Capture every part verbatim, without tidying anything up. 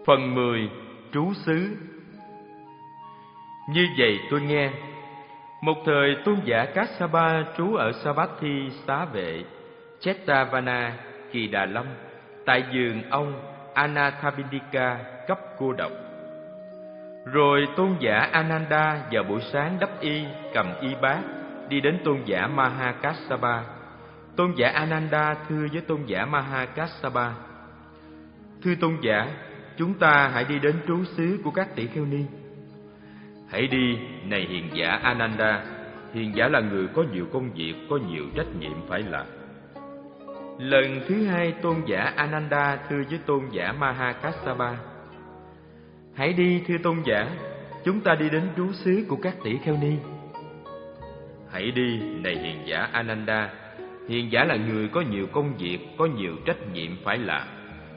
Phần mười. Trú xứ. Như vậy tôi nghe, một thời tôn giả Kassapa trú ở Savatthi Xá Vệ, Chetavana, Kỳ Đà Lâm, tại vườn ông Anathapindika cấp cô độc. Rồi tôn giả Ananda vào buổi sáng đắp y, cầm y bát, đi đến tôn giả Mahakassapa. Tôn giả Ananda thưa với tôn giả Mahakassapa: Thưa tôn giả, chúng ta hãy đi đến trú xứ của các tỷ kheo ni. Hãy đi, này hiền giả Ananda. Hiền giả là người có nhiều công việc, có nhiều trách nhiệm phải làm. Lần thứ hai, tôn giả Ananda thưa với tôn giả Mahakassapa: Hãy đi, thưa tôn giả, chúng ta đi đến trú xứ của các tỷ kheo ni. Hãy đi, này hiền giả Ananda. Hiền giả là người có nhiều công việc, có nhiều trách nhiệm phải làm.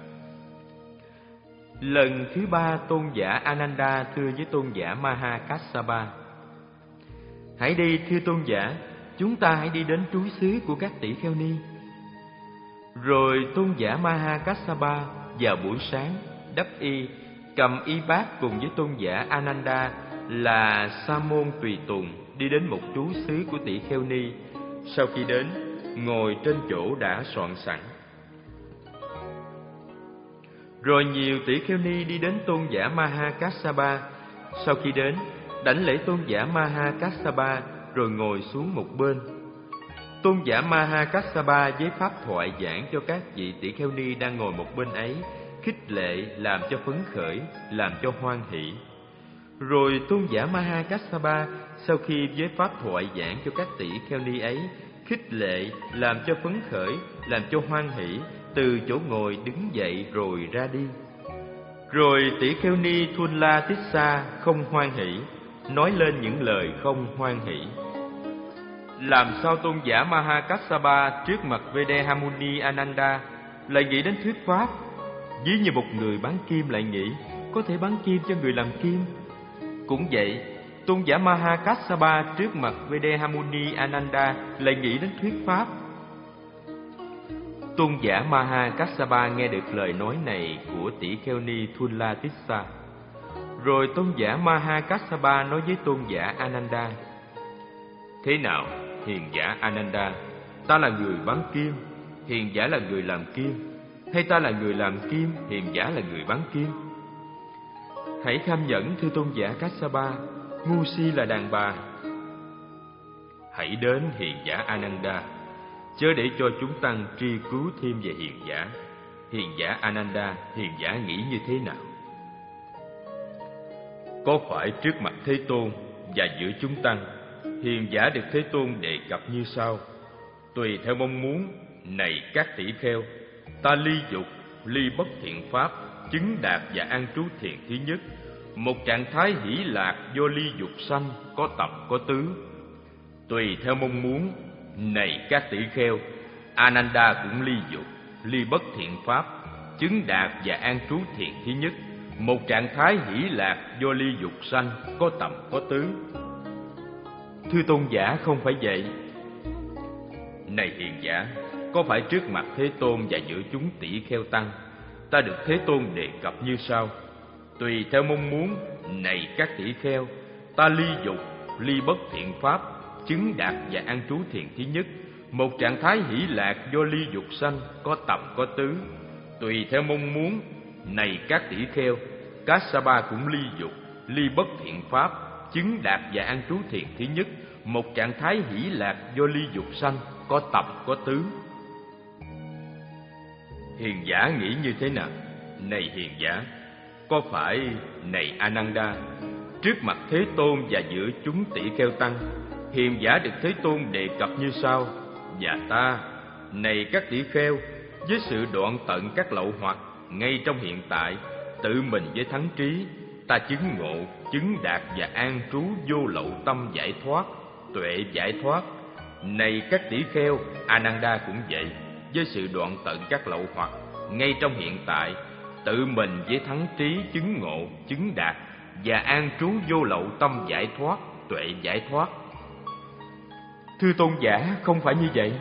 Lần thứ ba, tôn giả Ananda thưa với tôn giả Mahakassapa: Hãy đi, thưa tôn giả, chúng ta hãy đi đến trú xứ của các tỷ kheo ni. Rồi tôn giả Mahakassapa vào buổi sáng đắp y, cầm y bát cùng với tôn giả Ananda là sa môn tùy tùng đi đến một trú xứ của tỷ kheo ni. Sau khi đến, ngồi trên chỗ đã soạn sẵn. Rồi nhiều tỷ kheo ni đi đến tôn giả Mahakassapa. Sau khi đến, đảnh lễ tôn giả Mahakassapa rồi ngồi xuống một bên. Tôn giả Mahakassapa với pháp thoại giảng cho các vị tỷ kheo ni đang ngồi một bên ấy, khích lệ, làm cho phấn khởi, làm cho hoan hỷ. Rồi tôn giả Mahakassapa sau khi với pháp thoại giảng cho các tỷ kheo ni ấy, khích lệ, làm cho phấn khởi, làm cho hoan hỷ, từ chỗ ngồi đứng dậy rồi ra đi. Rồi tỷ kheo ni Thunla Tissa không hoan hỷ, nói lên những lời không hoan hỷ. Làm sao tôn giả Mahakassapa trước mặt Vedahamuni Ananda lại nghĩ đến thuyết pháp? Ví như một người bán kim lại nghĩ có thể bán kim cho người làm kim. Cũng vậy, tôn giả Mahakassapa trước mặt Vedahamuni Ananda lại nghĩ đến thuyết pháp. Tôn giả Mahakassapa nghe được lời nói này của tỷ kheo ni Thunla Tissa. Rồi tôn giả Mahakassapa nói với tôn giả Ananda: Thế nào, hiền giả Ananda, ta là người bán kim, hiền giả là người làm kim, hay ta là người làm kim, hiền giả là người bán kim? Hãy kham nhẫn, thưa tôn giả Kassapa, ngu si là đàn bà. Hãy đến, hiền giả Ananda, chớ để cho chúng tăng tri cứu thêm về hiền giả. Hiền giả Ananda, hiền giả nghĩ như thế nào? Có phải trước mặt Thế Tôn và giữa chúng tăng, hiền giả được Thế Tôn đề cập như sau: Tùy theo mong muốn, này các tỷ kheo, ta ly dục, ly bất thiện pháp, chứng đạt và an trú thiền thứ nhất, một trạng thái hỷ lạc do ly dục sanh, có tập có tứ. Tùy theo mong muốn, này các tỷ kheo, Ananda cũng ly dục, ly bất thiện pháp, chứng đạt và an trú thiền thứ nhất, một trạng thái hỷ lạc do ly dục sanh, có tầm có tứ. Thưa tôn giả, không phải vậy. Này hiền giả, có phải trước mặt Thế Tôn và giữa chúng tỷ kheo tăng, ta được Thế Tôn đề cập như sau: Tùy theo mong muốn, này các tỷ kheo, ta ly dục, ly bất thiện pháp, chứng đạt và an trú thiền thứ nhất, một trạng thái hỷ lạc do ly dục sanh, có tầm có tứ. Tùy theo mong muốn, này các tỷ kheo, Kassapa cũng ly dục, ly bất thiện pháp, chứng đạt và an trú thiền thứ nhất, một trạng thái hỷ lạc do ly dục sanh, có tập có tứ. Hiền giả nghĩ như thế nào? Này hiền giả, có phải, này Ananda, trước mặt Thế Tôn và giữa chúng tỷ kheo tăng, hiền giả được Thế Tôn đề cập như sau: Và ta, này các tỷ kheo, với sự đoạn tận các lậu hoặc, ngay trong hiện tại, tự mình với thắng trí, ta chứng ngộ, chứng đạt và an trú vô lậu tâm giải thoát, tuệ giải thoát. Này các tỷ kheo, Ananda cũng vậy, với sự đoạn tận các lậu hoặc, ngay trong hiện tại, tự mình với thắng trí chứng ngộ, chứng đạt và an trú vô lậu tâm giải thoát, tuệ giải thoát. Thưa tôn giả, không phải như vậy.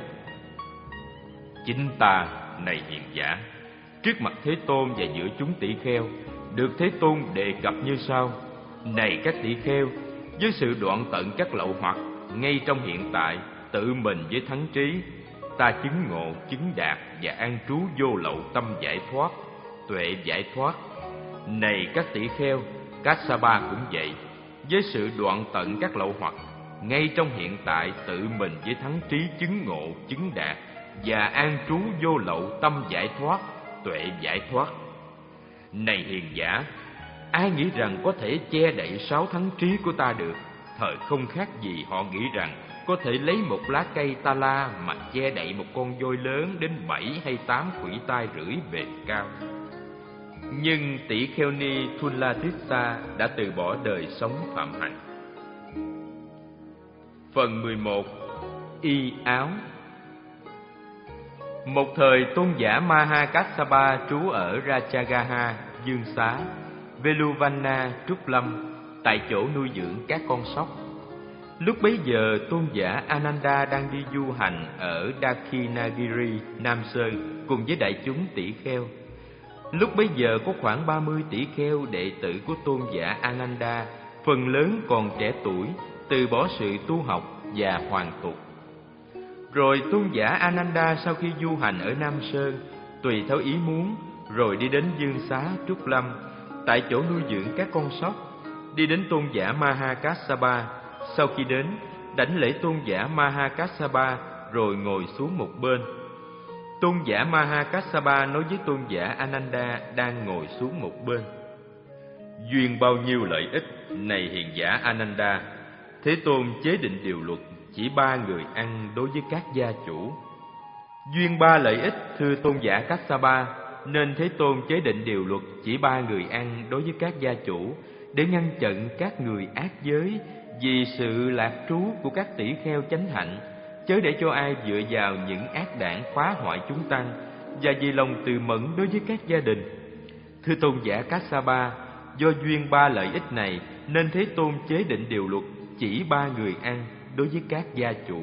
Chính ta, này hiền giả, trước mặt Thế Tôn và giữa chúng tỷ kheo, được Thế Tôn đề cập như sau: Này các tỷ kheo, với sự đoạn tận các lậu hoặc, ngay trong hiện tại, tự mình với thắng trí, ta chứng ngộ, chứng đạt và an trú vô lậu tâm giải thoát, tuệ giải thoát. Này các tỷ kheo, Kassapa cũng vậy, với sự đoạn tận các lậu hoặc, ngay trong hiện tại, tự mình với thắng trí chứng ngộ, chứng đạt và an trú vô lậu tâm giải thoát, tuệ giải thoát. Này hiền giả, ai nghĩ rằng có thể che đậy sáu thắng trí của ta được? Thời không khác gì họ nghĩ rằng có thể lấy một lá cây ta la mà che đậy một con voi lớn đến bảy hay tám khuỷu tay rưỡi bề cao. Nhưng tỷ kheo ni Thulatissa đã từ bỏ đời sống phạm hạnh. Phần mười một. Y áo. Một thời tôn giả Mahakassapa trú ở Rajagaha, Dương Xá, Veluvana, Trúc Lâm, tại chỗ nuôi dưỡng các con sóc. Lúc bấy giờ tôn giả Ananda đang đi du hành ở Dakshinagiri, Nam Sơn cùng với đại chúng tỷ kheo. Lúc bấy giờ có khoảng ba mươi tỷ kheo đệ tử của tôn giả Ananda, phần lớn còn trẻ tuổi, từ bỏ sự tu học và hoàn tục. Rồi tôn giả Ananda sau khi du hành ở Nam Sơn, tùy theo ý muốn, rồi đi đến Dương Xá, Trúc Lâm, tại chỗ nuôi dưỡng các con sóc, đi đến tôn giả Mahakassapa. Sau khi đến, đảnh lễ tôn giả Mahakassapa rồi ngồi xuống một bên. Tôn giả Mahakassapa nói với tôn giả Ananda đang ngồi xuống một bên: Duyên bao nhiêu lợi ích, này hiền giả Ananda, Thế Tôn chế định điều luật chỉ ba người ăn đối với các gia chủ. Duyên ba lợi ích, thưa tôn giả Kassapa, nên Thế Tôn chế định điều luật chỉ ba người ăn đối với các gia chủ, để ngăn chặn các người ác giới vì sự lạc trú của các tỷ kheo chánh hạnh, chớ để cho ai dựa vào những ác đảng phá hoại chúng tăng, và vì lòng từ mẫn đối với các gia đình. Thưa tôn giả Kassapa, do duyên ba lợi ích này nên Thế Tôn chế định điều luật chỉ ba người ăn đối với các gia chủ.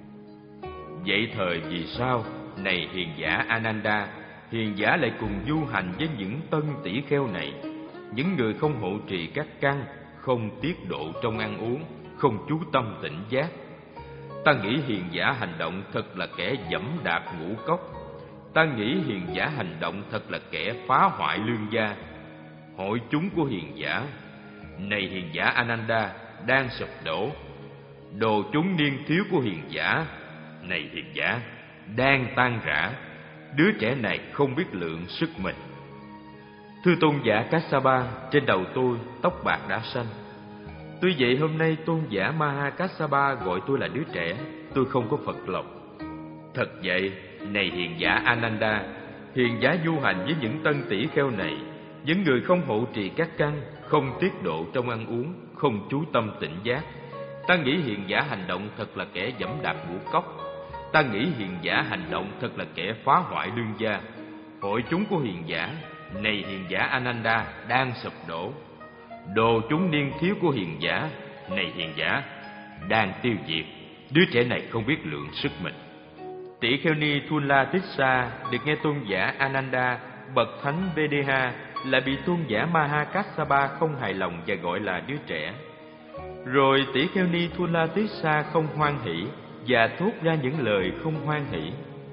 Vậy thời vì sao, này hiền giả Ananda, hiền giả lại cùng du hành với những tân tỷ kheo này, những người không hộ trì các căn, không tiết độ trong ăn uống, không chú tâm tỉnh giác? Ta nghĩ hiền giả hành động thật là kẻ dẫm đạp ngũ cốc. Ta nghĩ hiền giả hành động thật là kẻ phá hoại lương gia. Hội chúng của hiền giả, này hiền giả Ananda, đang sụp đổ. Đồ chúng niên thiếu của hiền giả, này hiền giả, đang tan rã. Đứa trẻ này không biết lượng sức mình. Thưa tôn giả Kassapa, trên đầu tôi tóc bạc đã xanh. Tuy vậy hôm nay tôn giả Mahakassapa gọi tôi là đứa trẻ, tôi không có phật lòng. Thật vậy, này hiền giả Ananda, hiền giả du hành với những tân tỷ kheo này, những người không hộ trì các căn, không tiết độ trong ăn uống, không chú tâm tỉnh giác. Ta nghĩ hiền giả hành động thật là kẻ dẫm đạp ngũ cốc. Ta nghĩ hiền giả hành động thật là kẻ phá hoại lương gia. Hội chúng của hiền giả, này hiền giả Ananda, đang sụp đổ. Đồ chúng niên thiếu của hiền giả, này hiền giả, đang tiêu diệt. Đứa trẻ này không biết lượng sức mình. Tỷ kheo ni Thulatissa được nghe tôn giả Ananda, bậc thánh Vedeha, lại bị tôn giả Mahakassapa không hài lòng và gọi là đứa trẻ. Rồi tỷ kheo ni Thulatissa không hoan hỷ và thốt ra những lời không hoan hỷ.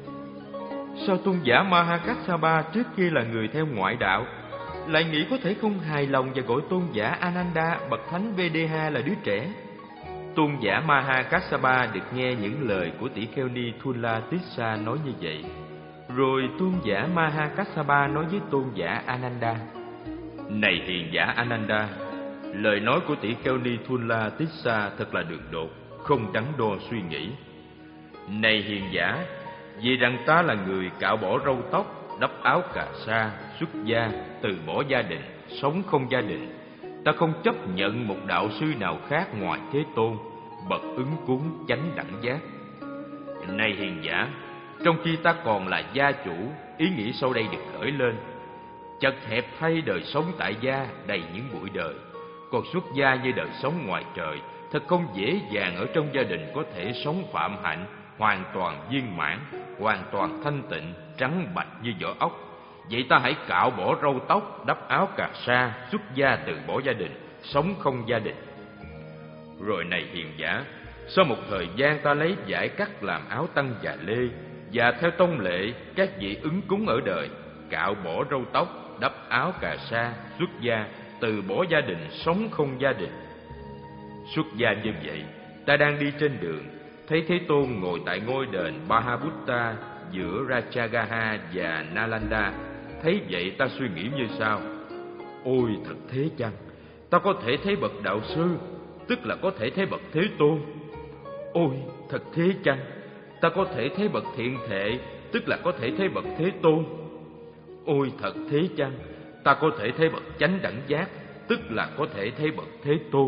Sao tôn giả Mahakassapa trước kia là người theo ngoại đạo, lại nghĩ có thể không hài lòng và gọi tôn giả Ananda, bậc thánh Vedeha là đứa trẻ? Tôn giả Mahakassapa được nghe những lời của tỷ kheo ni Thulatissa nói như vậy. Rồi tôn giả Mahakassapa nói với tôn giả Ananda: Này hiền giả Ananda, lời nói của tỷ kheo ni Thulatissa thật là đường đột, không đắn đo suy nghĩ. Này hiền giả, vì rằng ta là người cạo bỏ râu tóc, đắp áo cà sa, xuất gia, từ bỏ gia đình, sống không gia đình, ta không chấp nhận một đạo sư nào khác ngoài Thế Tôn, bậc ứng cúng chánh đẳng giác. Này hiền giả, trong khi ta còn là gia chủ, ý nghĩ sau đây được khởi lên: chật hẹp thay đời sống tại gia đầy những bụi đời, còn xuất gia như đời sống ngoài trời, thật không dễ dàng ở trong gia đình có thể sống phạm hạnh, hoàn toàn viên mãn, hoàn toàn thanh tịnh, trắng bạch như vỏ ốc. vậy ta hãy cạo bỏ râu tóc, đắp áo cà sa, xuất gia từ bỏ gia đình, sống không gia đình. Rồi này hiền giả, sau một thời gian ta lấy vải cắt làm áo tăng và lê, và theo tông lệ các vị ứng cúng ở đời, cạo bỏ râu tóc, đắp áo cà sa, xuất gia, từ bỏ gia đình, sống không gia đình. Xuất gia như vậy, ta đang đi trên đường, thấy Thế Tôn ngồi tại ngôi đền Mahabutta giữa Rajagaha và Nalanda. Thấy vậy ta suy nghĩ như sau: ôi thật thế chăng, ta có thể thấy bậc đạo sư, tức là có thể thấy bậc Thế Tôn. Ôi thật thế chăng, ta có thể thấy bậc thiện thệ, tức là có thể thấy bậc Thế Tôn. Ôi thật thế chăng, ta có thể thấy bậc chánh đẳng giác, tức là có thể thấy bậc Thế Tôn.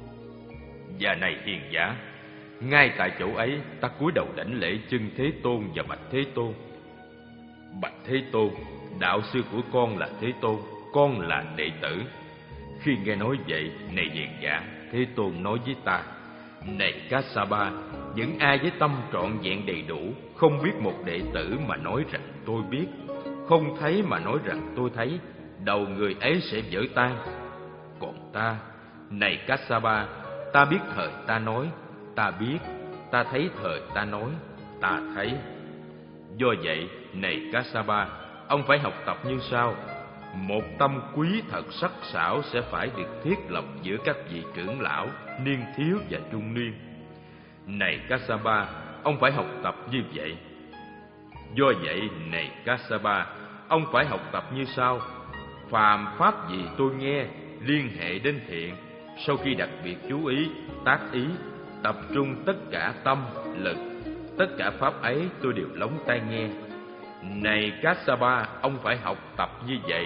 Và này hiền giả, ngay tại chỗ ấy ta cúi đầu đảnh lễ chân Thế Tôn và bạch Thế Tôn: bạch Thế Tôn, đạo sư của con là Thế Tôn, con là đệ tử. Khi nghe nói vậy, này hiền giả, Thế Tôn nói với ta: này Kassapa, những ai với tâm trọn vẹn đầy đủ, không biết một đệ tử mà nói rằng tôi biết, không thấy mà nói rằng tôi thấy, đầu người ấy sẽ vỡ tan. Còn ta, này Kassapa, ta biết thời ta nói, ta biết, ta thấy thời ta nói, ta thấy. Do vậy, này Kassapa, ông phải học tập như sau: một tâm quý thật sắc sảo sẽ phải được thiết lập giữa các vị trưởng lão, niên thiếu và trung niên. Này Kassapa, ông phải học tập như vậy. Do vậy, này Kassapa, ông phải học tập như sau: phàm pháp gì tôi nghe, liên hệ đến thiện, sau khi đặc biệt chú ý, tác ý, tập trung tất cả tâm, lực, tất cả pháp ấy tôi đều lóng tai nghe. Này Kassapa, ông phải học tập như vậy.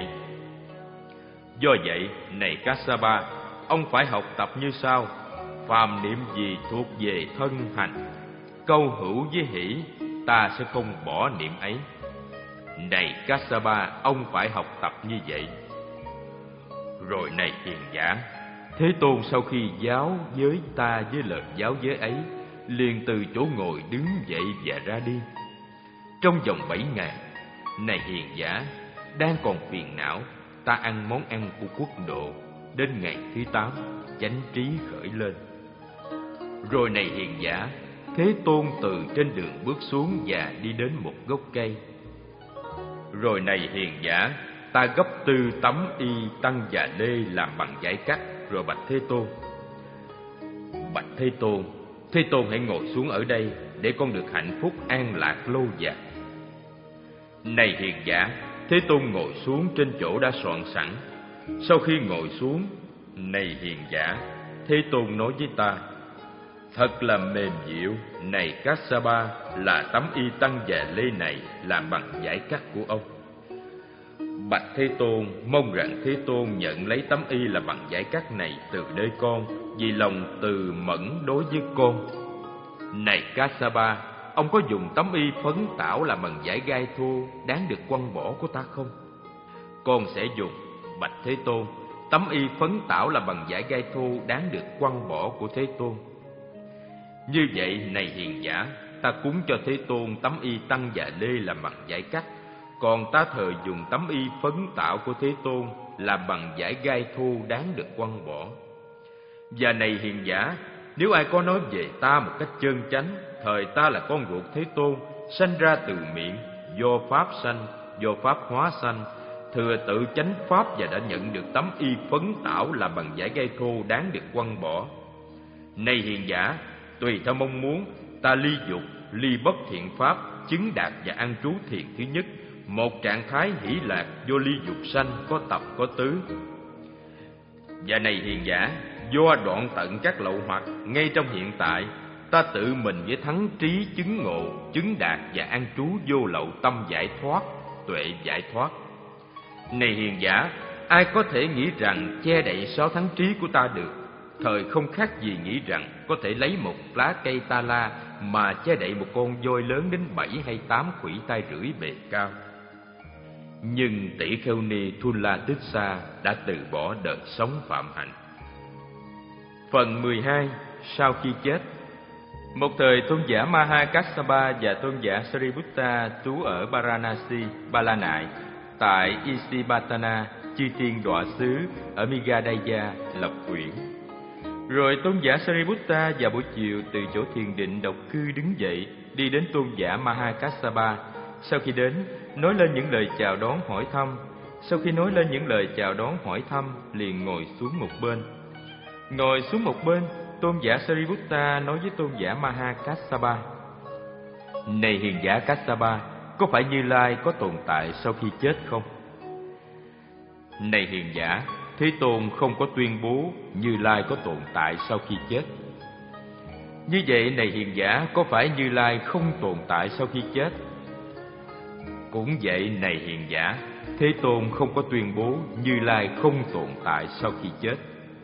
Do vậy, này Kassapa, ông phải học tập như sau: phàm niệm gì thuộc về thân hành, câu hữu với hỷ, ta sẽ không bỏ niệm ấy. Này Kassapa, ông phải học tập như vậy. Rồi này hiền giả, Thế Tôn sau khi giáo với ta với lời giáo giới ấy, liền từ chỗ ngồi đứng dậy và ra đi. Trong vòng bảy ngày, này hiền giả, đang còn phiền não, ta ăn món ăn của quốc độ. Đến ngày thứ tám, chánh trí khởi lên. Rồi này hiền giả, Thế Tôn từ trên đường bước xuống và đi đến một gốc cây. Rồi này hiền giả, ta gấp tư tấm y tăng và lê làm bằng vải cắt, rồi bạch Thế Tôn: bạch Thế Tôn, Thế Tôn hãy ngồi xuống ở đây để con được hạnh phúc an lạc lâu dài. Này hiền giả, Thế Tôn ngồi xuống trên chỗ đã soạn sẵn. Sau khi ngồi xuống, này hiền giả, Thế Tôn nói với ta: thật là mềm dịu, này Kassapa, là tấm y tăng và lê này làm bằng vải cắt của ông. Bạch Thế Tôn, mong rằng Thế Tôn nhận lấy tấm y là bằng vải cắt này từ nơi con, vì lòng từ mẫn đối với con. Này Kassapa, ông có dùng tấm y phấn tảo làm bằng vải gai thô đáng được quăng bỏ của ta không? Con sẽ dùng. Bạch Thế Tôn, tấm y phấn tảo làm bằng vải gai thô đáng được quăng bỏ của Thế Tôn. Như vậy, này hiền giả, ta cúng cho Thế Tôn tấm y tăng và lê làm bằng vải cắt, còn ta thờ dùng tấm y phấn tảo của Thế Tôn làm bằng vải gai thô đáng được quăng bỏ. Và này hiền giả, nếu ai có nói về ta một cách chân chánh, thời ta là con ruột Thế Tôn, sanh ra từ miệng, do pháp sanh, do pháp hóa sanh, thừa tự chánh pháp và đã nhận được tấm y phấn tảo làm bằng vải gai thô đáng được quăng bỏ. Này hiền giả, tùy theo mong muốn, ta ly dục, ly bất thiện pháp, chứng đạt và an trú thiền thứ nhất, một trạng thái hỷ lạc do ly dục sanh, có tập có tứ. Và này hiền giả, do đoạn tận các lậu hoặc ngay trong hiện tại, ta tự mình với thắng trí chứng ngộ, chứng đạt và an trú vô lậu tâm giải thoát, tuệ giải thoát. Này hiền giả, ai có thể nghĩ rằng che đậy sáu thắng trí của ta được? Thời không khác gì nghĩ rằng có thể lấy một lá cây ta la mà che đậy một con voi lớn đến bảy hay tám khuỷu tay rưỡi bề cao. Nhưng tỷ kheo ni Thulla Tích Sa đã từ bỏ đời sống phạm hạnh. Phần mười hai. Sau khi chết. Một thời tôn giả Mahakassapa và tôn giả Sariputta trú ở Varanasi, Ba La Nại, tại Isipatana, chư tiên đọa xứ ở Migadaya lập quyển. Rồi tôn giả Sariputta vào buổi chiều từ chỗ thiền định độc cư đứng dậy, đi đến tôn giả Mahakassapa. Sau khi đến, nói lên những lời chào đón hỏi thăm. Sau khi nói lên những lời chào đón hỏi thăm, liền ngồi xuống một bên. Ngồi xuống một bên, tôn giả Sariputta nói với tôn giả Mahakassapa: Này hiền giả Kassapa, có phải Như Lai có tồn tại sau khi chết không? Này hiền giả, Thế Tôn không có tuyên bố Như Lai có tồn tại sau khi chết. Như vậy, này hiền giả, có phải Như Lai không tồn tại sau khi chết? Cũng vậy, này hiền giả, Thế Tôn không có tuyên bố Như Lai không tồn tại sau khi chết.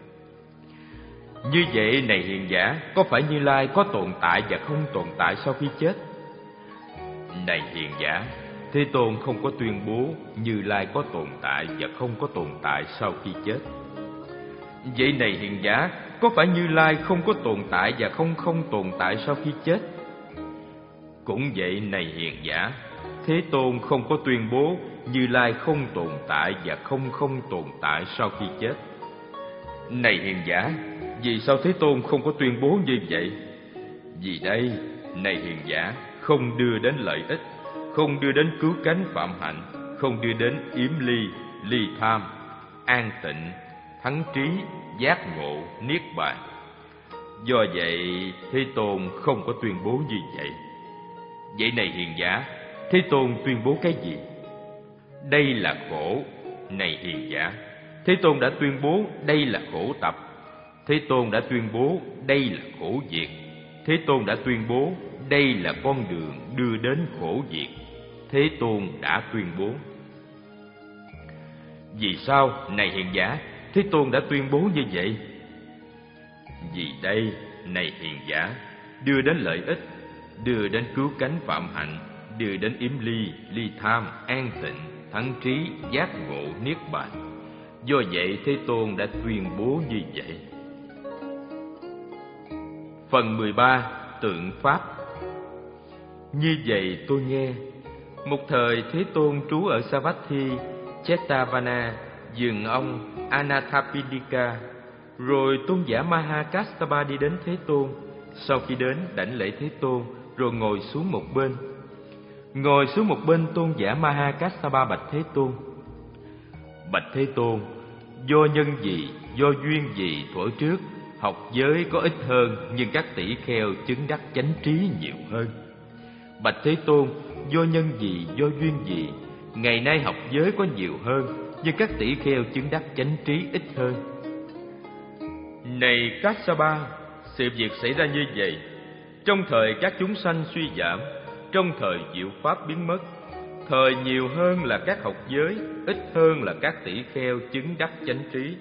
Như vậy, này hiền giả, có phải Như Lai có tồn tại và không tồn tại sau khi chết? Này hiền giả, Thế Tôn không có tuyên bố Như Lai có tồn tại và không có tồn tại sau khi chết. Vậy này hiền giả, có phải Như Lai không có tồn tại và không không tồn tại sau khi chết? Cũng vậy, này hiền giả, Thế Tôn không có tuyên bố Như Lai không tồn tại và không không tồn tại sau khi chết. Này hiền giả, vì sao Thế Tôn không có tuyên bố như vậy? Vì đây, này hiền giả, không đưa đến lợi ích, không đưa đến cứu cánh phạm hạnh, không đưa đến yếm ly, ly tham, an tịnh, thắng trí, giác ngộ, niết bàn. Do vậy, Thế Tôn không có tuyên bố như vậy. Vậy này hiền giả, Thế Tôn tuyên bố cái gì? Đây là khổ. Này hiền giả, Thế Tôn đã tuyên bố đây là khổ tập. Thế Tôn đã tuyên bố đây là khổ diệt. Thế Tôn đã tuyên bố đây là con đường đưa đến khổ diệt. Thế Tôn đã tuyên bố. Vì sao, này hiền giả, Thế Tôn đã tuyên bố như vậy? Vì đây, này hiền giả, đưa đến lợi ích, đưa đến cứu cánh phạm hạnh, đưa đến yếm ly, ly tham, an tịnh, thắng trí, giác ngộ, niết bàn. Do vậy, Thế Tôn đã tuyên bố như vậy. Phần mười ba. Tượng Pháp. Như vậy tôi nghe, một thời Thế Tôn trú ở Savatthi, Chetavana, vườn ông Anathapindika. Rồi tôn giả Mahakassapa đi đến Thế Tôn. Sau khi đến, đảnh lễ Thế Tôn, rồi ngồi xuống một bên. Ngồi xuống một bên, tôn giả Mahakassapa bạch Thế Tôn: Bạch Thế Tôn, do nhân gì, do duyên gì thuở trước học giới có ít hơn, nhưng các tỷ kheo chứng đắc chánh trí nhiều hơn? Bạch Thế Tôn, do nhân gì, do duyên gì, ngày nay học giới có nhiều hơn, nhưng các tỷ kheo chứng đắc chánh trí ít hơn? Này Kassapa, sự việc xảy ra như vậy. Trong thời các chúng sanh suy giảm, trong thời diệu pháp biến mất, thời nhiều hơn là các học giới, ít hơn là các tỷ kheo chứng đắc chánh trí.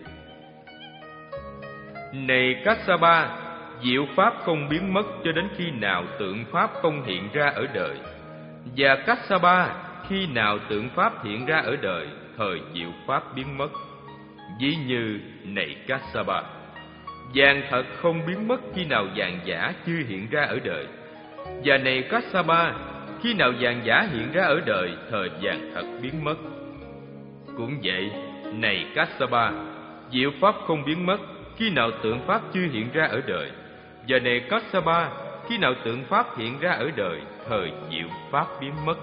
Này Kassapa, diệu pháp không biến mất cho đến khi nào tượng pháp không hiện ra ở đời. Và Kassapa, khi nào tượng pháp hiện ra ở đời, thời diệu pháp biến mất. Ví như, này Kassapa, vàng thật không biến mất khi nào vàng giả chưa hiện ra ở đời. Và này Kassapa, khi nào vàng giả hiện ra ở đời, thời vàng thật biến mất. Cũng vậy, này Kassapa, diệu pháp không biến mất khi nào tượng pháp chưa hiện ra ở đời. Và này Kassapa, khi nào tượng pháp hiện ra ở đời, thời diệu pháp biến mất.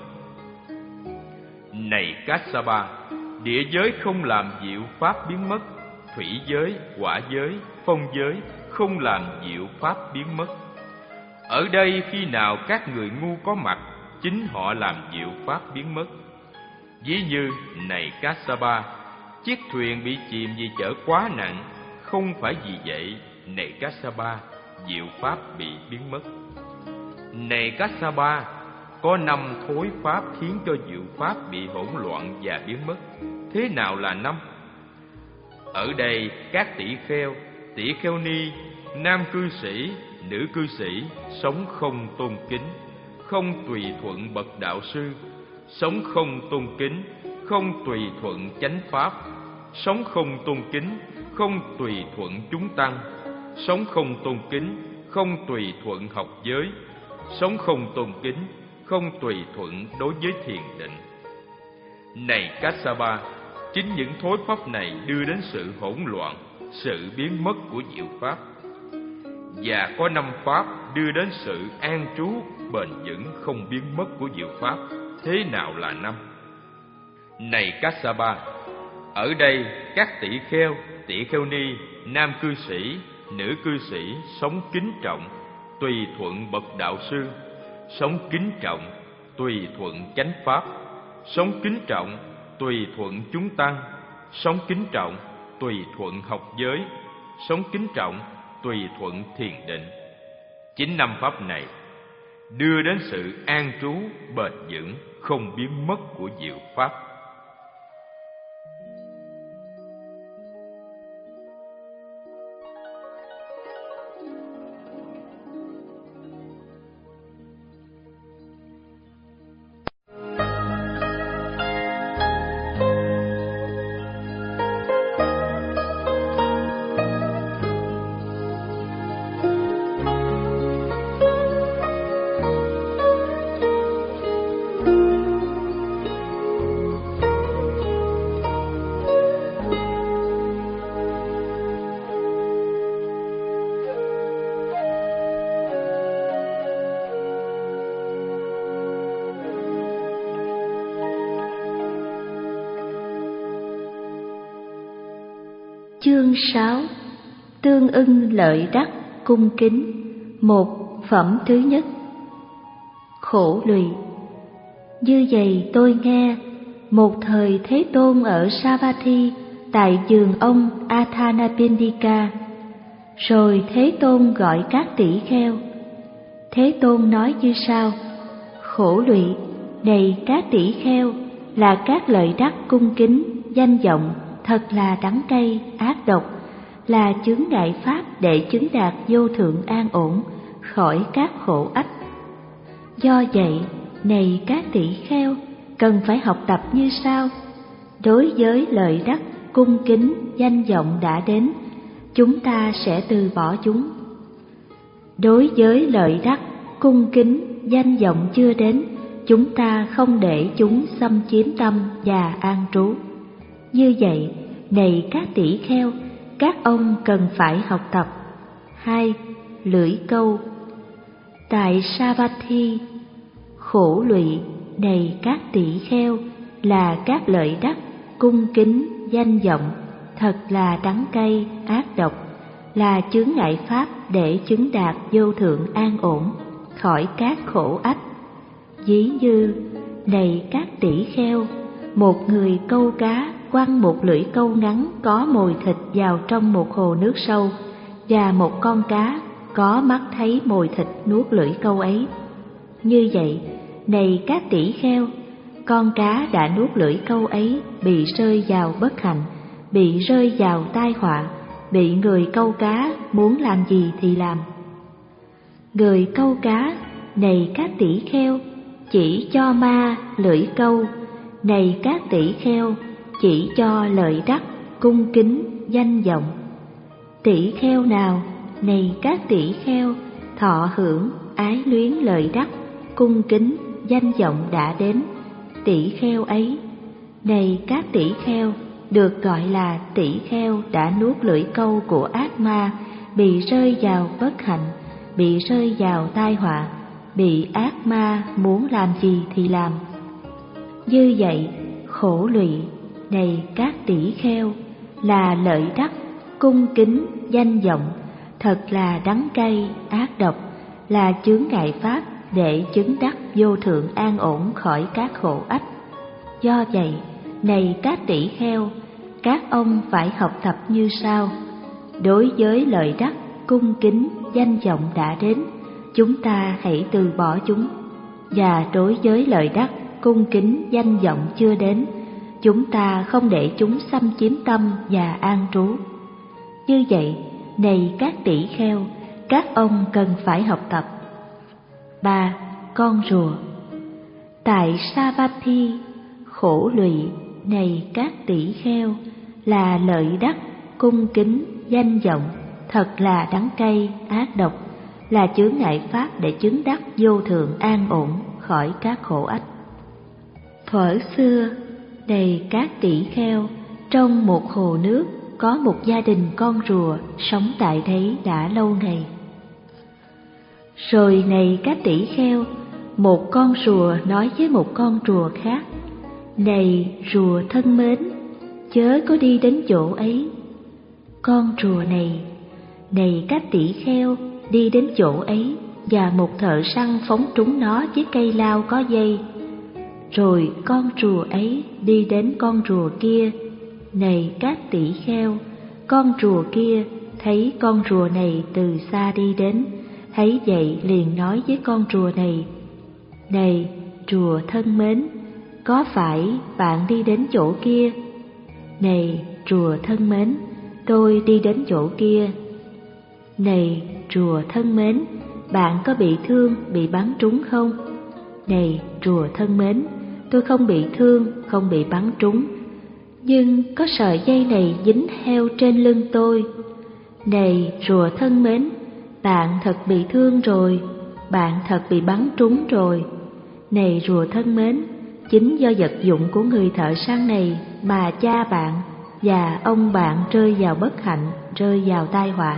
Này Kassapa, địa giới không làm diệu pháp biến mất, thủy giới, hỏa giới, phong giới không làm diệu pháp biến mất. Ở đây khi nào các người ngu có mặt, chính họ làm diệu pháp biến mất. Ví như, này Kassapa, chiếc thuyền bị chìm vì chở quá nặng, không phải vì vậy, này Kassapa, diệu pháp bị biến mất. Này Kassapa, có năm thối pháp khiến cho diệu pháp bị hỗn loạn và biến mất. Thế nào là năm? Ở đây các tỷ kheo, tỷ kheo ni, nam cư sĩ, nữ cư sĩ sống không tôn kính, không tùy thuận bậc đạo sư, sống không tôn kính, không tùy thuận chánh pháp, sống không tôn kính, không tùy thuận chúng tăng, sống không tôn kính, không tùy thuận học giới, sống không tôn kính, không tùy thuận đối với thiền định. Này Kassapa, chính những thối pháp này đưa đến sự hỗn loạn, sự biến mất của diệu pháp. Và có năm pháp đưa đến sự an trú bền vững không biến mất của diệu pháp. Thế nào là năm? Này Kassapa, ở đây các tỷ kheo, tỷ kheo ni, nam cư sĩ, nữ cư sĩ sống kính trọng tùy thuận bậc đạo sư, sống kính trọng tùy thuận chánh pháp, sống kính trọng tùy thuận chúng tăng, sống kính trọng tùy thuận học giới, sống kính trọng tùy thuận thiền định. Chính năm pháp này đưa đến sự an trú bền vững không biến mất của diệu pháp. Chương sáu. Tương ưng lợi đắc cung kính. Một. Phẩm thứ nhất. Khổ lụy. Như vậy tôi nghe, một thời Thế Tôn ở Savatthi tại vườn ông Athanapindika. Rồi Thế Tôn gọi các tỷ kheo. Thế Tôn nói như sau: Khổ lụy, này các tỷ kheo, là các lợi đắc cung kính, danh vọng thật là đắng cay, ác độc, là chướng ngại pháp để chứng đạt vô thượng an ổn khỏi các khổ ách. Do vậy, này các tỷ kheo, cần phải học tập như sau. Đối với lợi đắc, cung kính, danh vọng đã đến, chúng ta sẽ từ bỏ chúng. Đối với lợi đắc, cung kính, danh vọng chưa đến, chúng ta không để chúng xâm chiếm tâm và an trú. Như vậy, này các tỷ kheo, các ông cần phải học tập. Hai. Lưỡi câu. Tại Savatthi, khổ lụy, này các tỷ kheo, là các lợi đắc, cung kính, danh vọng thật là đắng cay, ác độc, là chướng ngại pháp để chứng đạt vô thượng an ổn khỏi các khổ ách. Ví như, này các tỷ kheo, một người câu cá quăng một lưỡi câu ngắn có mồi thịt vào trong một hồ nước sâu, và một con cá có mắt thấy mồi thịt nuốt lưỡi câu ấy. Như vậy, này các tỷ kheo, con cá đã nuốt lưỡi câu ấy bị rơi vào bất hạnh, bị rơi vào tai họa, bị người câu cá muốn làm gì thì làm. Người câu cá, này các tỷ kheo, chỉ cho ma lưỡi câu, này các tỷ kheo, chỉ cho lợi đắc, cung kính, danh vọng. Tỷ kheo nào, này các tỷ kheo, thọ hưởng, ái luyến lợi đắc, cung kính, danh vọng đã đến, tỷ kheo ấy, này các tỷ kheo, được gọi là tỷ kheo đã nuốt lưỡi câu của ác ma, bị rơi vào bất hạnh, bị rơi vào tai họa, bị ác ma muốn làm gì thì làm. Như vậy, khổ lụy, này các tỷ kheo, là lợi đắc, cung kính, danh vọng thật là đắng cay, ác độc, là chướng ngại pháp để chứng đắc vô thượng an ổn khỏi các khổ ách. Do vậy, này các tỷ kheo, các ông phải học tập như sau. Đối với lợi đắc, cung kính, danh vọng đã đến, chúng ta hãy từ bỏ chúng. Và đối với lợi đắc, cung kính, danh vọng chưa đến, chúng ta không để chúng xâm chiếm tâm và an trú. Như vậy, này các tỷ kheo, các ông cần phải học tập. Ba. Con rùa. Tại Savatthi, khổ lụy, này các tỷ kheo, là lợi đắc, cung kính, danh vọng thật là đắng cay, ác độc, là chướng ngại pháp để chứng đắc vô thượng an ổn khỏi các khổ ách. Thuở xưa, Này các tỷ kheo, trong một hồ nước có một gia đình con rùa sống tại đấy đã lâu ngày. Rồi này các tỷ kheo, một con rùa nói với một con rùa khác: Này rùa thân mến, chớ có đi đến chỗ ấy. Con rùa này, này các tỷ kheo, đi đến chỗ ấy, và một thợ săn phóng trúng nó với cây lao có dây. Rồi con rùa ấy đi đến con rùa kia: Này các tỷ kheo, con rùa kia thấy con rùa này từ xa đi đến, thấy vậy liền nói với con rùa này: Này rùa thân mến, có phải bạn đi đến chỗ kia? Này rùa thân mến, tôi đi đến chỗ kia. Này rùa thân mến, bạn có bị thương, bị bắn trúng không? Này rùa thân mến, tôi không bị thương, không bị bắn trúng, nhưng có sợi dây này dính heo trên lưng tôi. Này rùa thân mến, bạn thật bị thương rồi, bạn thật bị bắn trúng rồi. Này rùa thân mến, chính do vật dụng của người thợ săn này mà cha bạn và ông bạn rơi vào bất hạnh, rơi vào tai họa.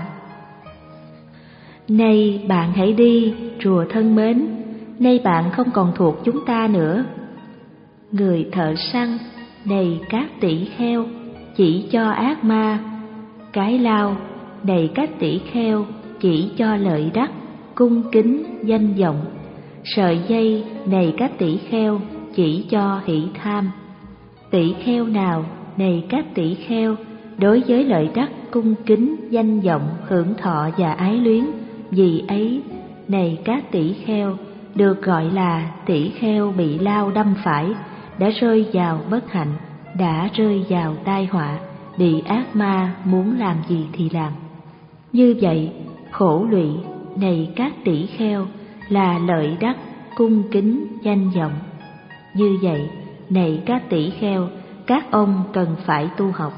Nay bạn hãy đi, rùa thân mến, nay bạn không còn thuộc chúng ta nữa. Người thợ săn, này các tỷ kheo, chỉ cho ác ma. Cái lao, này các tỷ kheo, chỉ cho lợi đắc, cung kính, danh vọng. Sợi dây, này các tỷ kheo, chỉ cho hỷ tham. Tỷ kheo nào, này các tỷ kheo, đối với lợi đắc, cung kính, danh vọng, hưởng thọ và ái luyến, vì ấy, này các tỷ kheo, được gọi là tỷ kheo bị lao đâm phải, đã rơi vào bất hạnh, đã rơi vào tai họa, bị ác ma muốn làm gì thì làm. Như vậy, khổ lụy, này các tỷ kheo, là lợi đắc, cung kính, danh vọng. Như vậy, này các tỷ kheo, các ông cần phải tu học.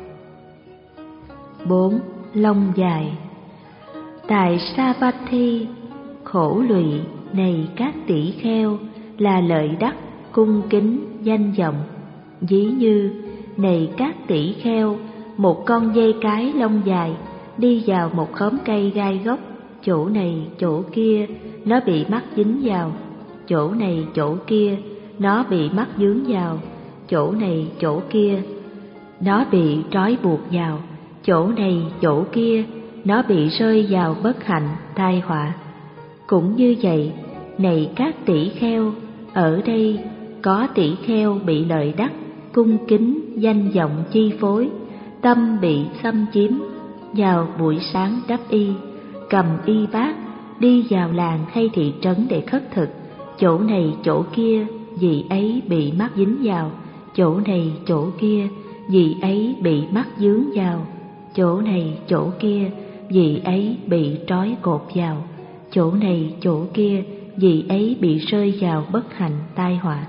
Bốn. Lông dài. Tại Savatthi, khổ lụy, này các tỷ kheo, là lợi đắc, cung kính, danh vọng. Ví như, này các tỷ kheo, một con dây cái lông dài đi vào một khóm cây gai góc, chỗ này chỗ kia nó bị mắc dính vào, chỗ này chỗ kia nó bị mắc dướng vào, chỗ này chỗ kia nó bị trói buộc vào, chỗ này chỗ kia nó bị rơi vào bất hạnh, tai họa. Cũng như vậy, này các tỷ kheo, ở đây có tỷ kheo bị lợi đắc, cung kính, danh vọng chi phối, tâm bị xâm chiếm, vào buổi sáng đắp y, cầm y bát, đi vào làng hay thị trấn để khất thực, chỗ này chỗ kia vì ấy bị mắc dính vào, chỗ này chỗ kia vì ấy bị mắc dướng vào, chỗ này chỗ kia vì ấy bị trói cột vào, chỗ này chỗ kia vì ấy bị rơi vào bất hạnh, tai họa.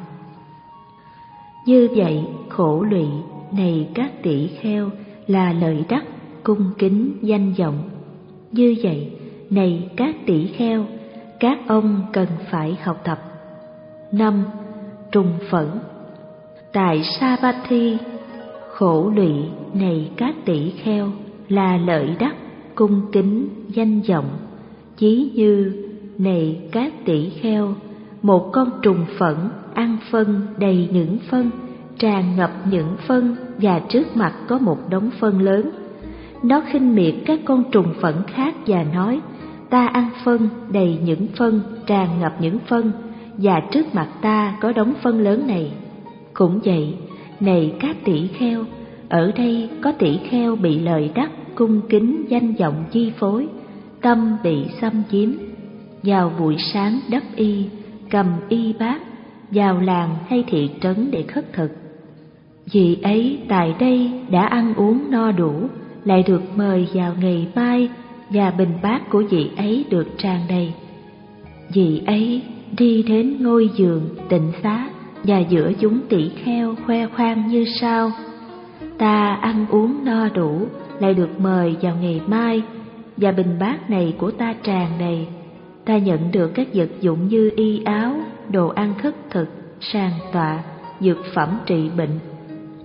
Như vậy, khổ lụy, này các tỷ kheo, là lợi đắc, cung kính, danh vọng. Như vậy, này các tỷ kheo, các ông cần phải học tập. Năm. Trùng phẫn. Tại Savatthi, khổ lụy, này các tỷ kheo, là lợi đắc, cung kính, danh vọng. Chí như, này các tỷ kheo, một con trùng phẫn ăn phân đầy những phân, tràn ngập những phân, và trước mặt có một đống phân lớn. Nó khinh miệt các con trùng phẫn khác và nói: ta ăn phân đầy những phân, tràn ngập những phân, và trước mặt ta có đống phân lớn này. Cũng vậy, này các tỷ kheo, ở đây có tỷ kheo bị lợi đắc, cung kính, danh vọng chi phối, tâm bị xâm chiếm, vào buổi sáng đắp y, cầm y bát, vào làng hay thị trấn để khất thực. Vì ấy tại đây đã ăn uống no đủ, lại được mời vào ngày mai, và bình bát của vị ấy được tràn đầy. Vị ấy đi đến ngôi giường tịnh xá, và giữa chúng tỷ kheo khoe khoang như sau: ta ăn uống no đủ, lại được mời vào ngày mai, và bình bát này của ta tràn đầy. Ta nhận được các vật dụng như y áo, đồ ăn khất thực, sàn tọa, dược phẩm trị bệnh,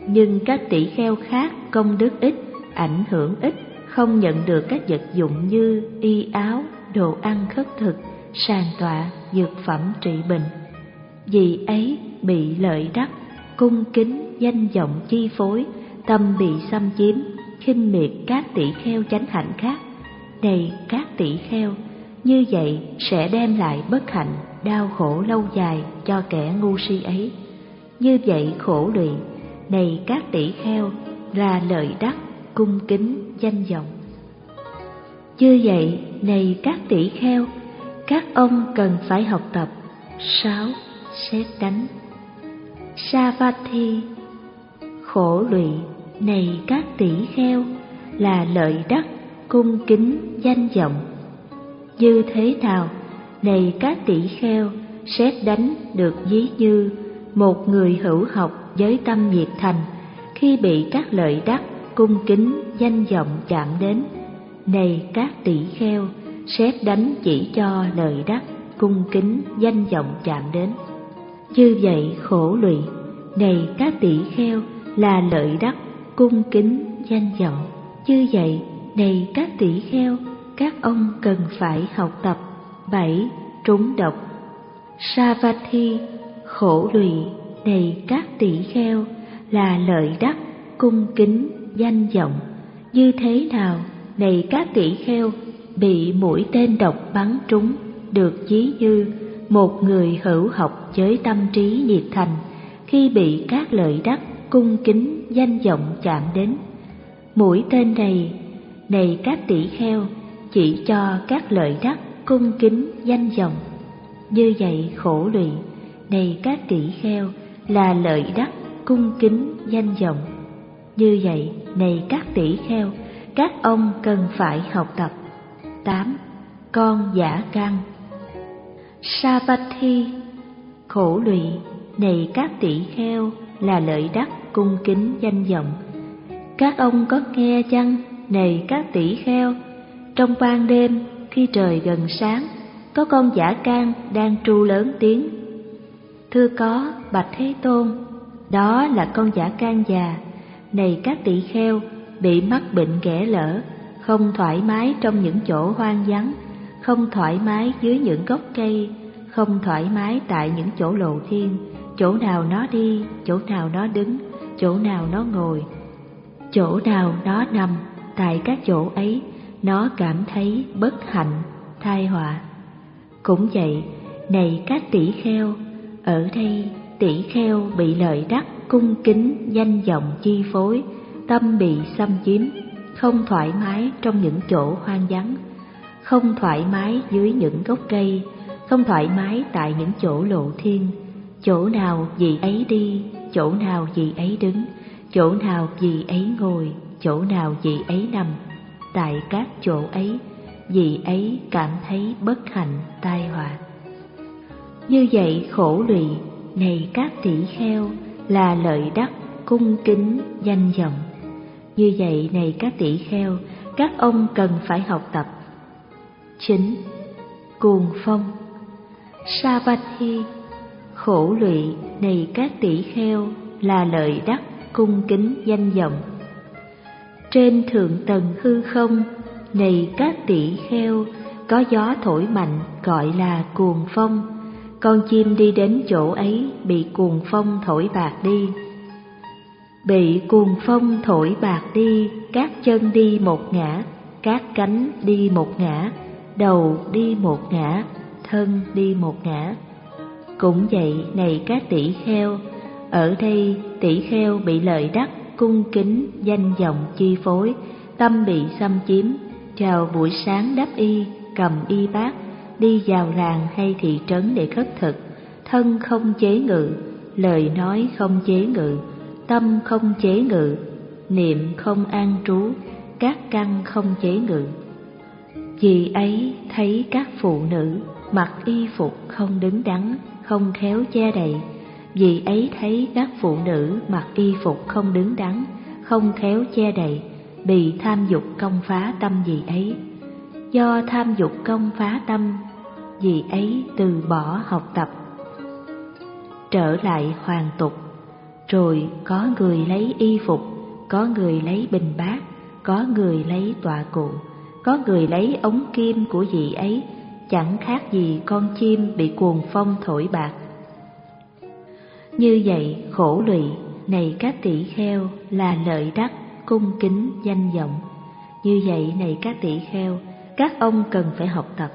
Nhưng các tỷ kheo khác công đức ít, ảnh hưởng ít, không nhận được các vật dụng như y áo, đồ ăn khất thực, sàn tọa, dược phẩm trị bệnh. Vì ấy bị lợi đắc, cung kính, danh vọng chi phối, tâm bị xâm chiếm, khinh miệt các tỷ kheo chánh hạnh khác. Này các tỷ kheo, như vậy sẽ đem lại bất hạnh, đau khổ lâu dài cho kẻ ngu si ấy. Như vậy khổ lụy, này các tỷ kheo, là lợi đắc, cung kính, danh vọng. Như vậy, này các tỷ kheo, các ông cần phải học tập. Sáu. Sét đánh. Savatthi, khổ lụy, này các tỷ kheo, là lợi đắc, cung kính, danh vọng. Như thế nào, này các tỷ kheo, sét đánh được ví như một người hữu học với tâm nhiệt thành, khi bị các lợi đắc, cung kính, danh vọng chạm đến. Này các tỷ kheo, sét đánh chỉ cho lợi đắc, cung kính, danh vọng chạm đến. Như vậy khổ lụy, này các tỷ kheo, là lợi đắc, cung kính, danh vọng. Như vậy, này các tỷ kheo, các ông cần phải học tập. Bảy. Trúng độc. Savatthi, khổ lụy, này các tỷ kheo, là lợi đắc, cung kính, danh vọng. Như thế nào, này các tỷ kheo, bị mũi tên độc bắn trúng, được ví như một người hữu học với tâm trí nhiệt thành, khi bị các lợi đắc, cung kính, danh vọng chạm đến. Mũi tên này, này các tỷ kheo, chỉ cho các lợi đắc, cung kính, danh vọng. Như vậy khổ lụy, này các tỷ kheo, là lợi đắc, cung kính, danh vọng. Như vậy, này các tỷ kheo, các ông cần phải học tập. Tám. Con giả căn. Savatthi, khổ lụy, này các tỷ kheo, là lợi đắc, cung kính, danh vọng. Các ông có nghe chăng, này các tỷ kheo, trong ban đêm khi trời gần sáng, có con dã can đang tru lớn tiếng. Thưa có, bạch Thế Tôn, đó là con dã can già. Này các tỷ kheo, bị mắc bệnh ghẻ lở, không thoải mái trong những chỗ hoang vắng, không thoải mái dưới những gốc cây, không thoải mái tại những chỗ lộ thiên, chỗ nào nó đi, chỗ nào nó đứng, chỗ nào nó ngồi, chỗ nào nó nằm. Tại các chỗ ấy, nó cảm thấy bất hạnh, tai họa. Cũng vậy, này các tỷ kheo, ở đây tỷ kheo bị lợi đắc, cung kính, danh vọng chi phối, tâm bị xâm chiếm, không thoải mái trong những chỗ hoang vắng, không thoải mái dưới những gốc cây, không thoải mái tại những chỗ lộ thiên, chỗ nào vị ấy đi, chỗ nào vị ấy đứng, chỗ nào vị ấy ngồi, chỗ nào vị ấy nằm. Tại các chỗ ấy, vị ấy cảm thấy bất hạnh, tai họa. Như vậy khổ lụy, này các tỷ kheo, là lợi đắc, cung kính, danh vọng. Như vậy, này các tỷ kheo, các ông cần phải học tập. Chín. Cuồng phong. Savatthi, khổ lụy, này các tỷ kheo, là lợi đắc, cung kính, danh vọng. Trên thượng tầng hư không, này các tỷ kheo, có gió thổi mạnh gọi là cuồng phong. Con chim đi đến chỗ ấy bị cuồng phong thổi bạt đi. Bị cuồng phong thổi bạt đi, các chân đi một ngã, các cánh đi một ngã, đầu đi một ngã, thân đi một ngã. Cũng vậy, này các tỷ kheo, ở đây tỷ kheo bị lợi đắc, cung kính, danh vọng chi phối, tâm bị xâm chiếm, chào buổi sáng đắp y, cầm y bát, đi vào làng hay thị trấn để khất thực, thân không chế ngự, lời nói không chế ngự, tâm không chế ngự, niệm không an trú, các căn không chế ngự. Vì ấy thấy các phụ nữ mặc y phục không đứng đắn, không khéo che đậy. Vì ấy thấy các phụ nữ mặc y phục không đứng đắn, không khéo che đậy, bị tham dục công phá tâm vì ấy. Do tham dục công phá tâm, vì ấy từ bỏ học tập, trở lại hoàn tục, rồi có người lấy y phục, có người lấy bình bát, có người lấy tọa cụ, có người lấy ống kim của vị ấy, chẳng khác gì con chim bị cuồng phong thổi bạc. Như vậy khổ lụy này các tỷ kheo là lợi đắc, cung kính, danh vọng. Như vậy này các tỷ kheo, các ông cần phải học tập.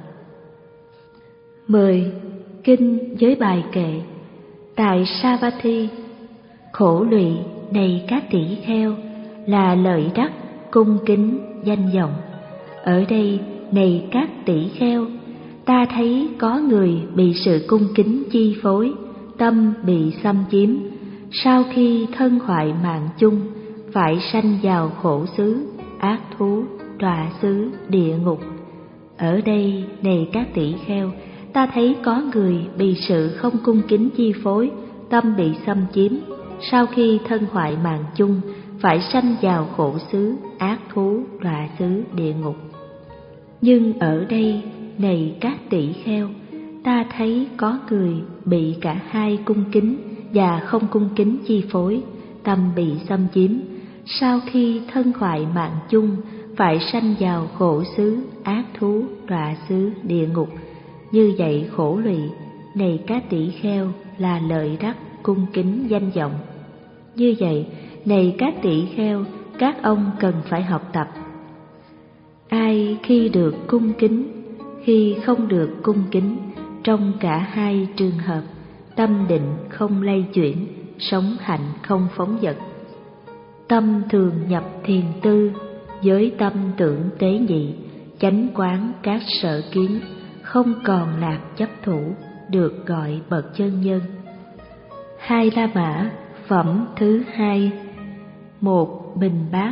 Mười. Kinh với bài kệ. Tại Savatthi, khổ lụy này các tỷ kheo là lợi đắc, cung kính, danh vọng. Ở đây này các tỷ kheo, ta thấy có người bị sự cung kính chi phối, tâm bị xâm chiếm, sau khi thân hoại mạng chung, phải sanh vào khổ xứ, ác thú, đọa xứ, địa ngục. Ở đây này các tỷ kheo, ta thấy có người bị sự không cung kính chi phối, tâm bị xâm chiếm, sau khi thân hoại mạng chung, phải sanh vào khổ xứ, ác thú, đọa xứ, địa ngục. Nhưng ở đây này các tỷ kheo, ta thấy có người bị cả hai cung kính và không cung kính chi phối, tâm bị xâm chiếm, sau khi thân hoại mạng chung, phải sanh vào khổ xứ, ác thú, đọa xứ, địa ngục. Như vậy khổ lụy này các tỷ kheo là lợi đắc, cung kính, danh vọng. Như vậy này các tỷ kheo, các ông cần phải học tập. Ai khi được cung kính, khi không được cung kính, trong cả hai trường hợp, tâm định không lay chuyển, sống hạnh không phóng dật. Tâm thường nhập thiền tư, với tâm tưởng tế nhị, chánh quán các sở kiến, không còn lạc chấp thủ, được gọi bậc chân nhân. Hai La Mã, phẩm thứ hai. Một. Bình bát.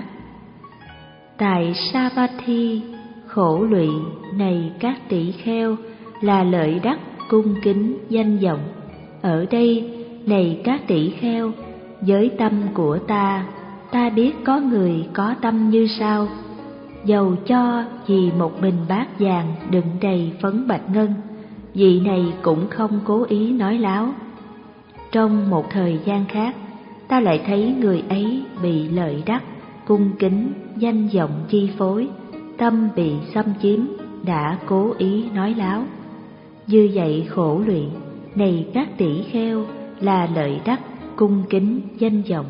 Tại Savatthi, khổ lụy này các tỷ kheo là lợi đắc, cung kính, danh vọng. Ở đây này các tỷ kheo, với tâm của ta, ta biết có người có tâm như sau. Dầu cho vì một bình bát vàng đựng đầy phấn bạch ngân, vị này cũng không cố ý nói láo. Trong một thời gian khác, ta lại thấy người ấy bị lợi đắc, cung kính, danh vọng chi phối, tâm bị xâm chiếm, đã cố ý nói láo. Như vậy khổ lụy này các tỷ kheo là lợi đắc, cung kính, danh vọng.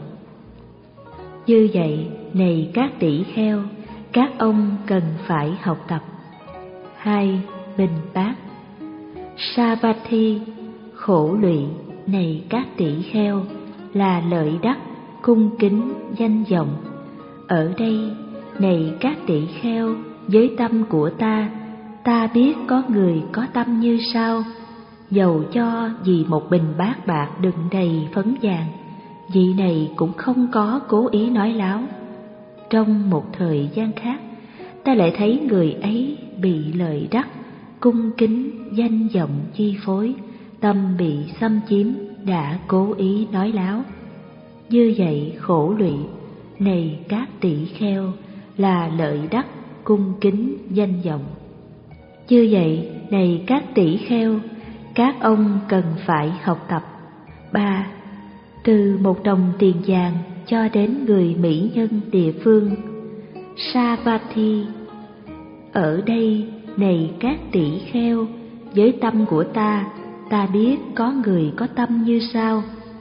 Như vậy này các tỷ kheo, các ông cần phải học tập. Hai. Bình bát. Savatthi, khổ lụy này các tỷ kheo là lợi đắc, cung kính, danh vọng. Ở đây này các tỷ kheo, với tâm của ta, ta biết có người có tâm như sau. Dầu cho vì một bình bát bạc đựng đầy phấn vàng, vị này cũng không có cố ý nói láo. Trong một thời gian khác, ta lại thấy người ấy bị lợi đắc, cung kính, danh vọng chi phối, tâm bị xâm chiếm, đã cố ý nói láo. Như vậy khổ lụy này các tỷ kheo là lợi đắc, cung kính, danh vọng. Như vậy này các tỷ kheo, các ông cần phải học tập. Ba. Từ một đồng tiền vàng cho đến người mỹ nhân địa phương. Savatthi. Ở đây này các tỷ kheo, với tâm của ta, ta biết có người có tâm như sau.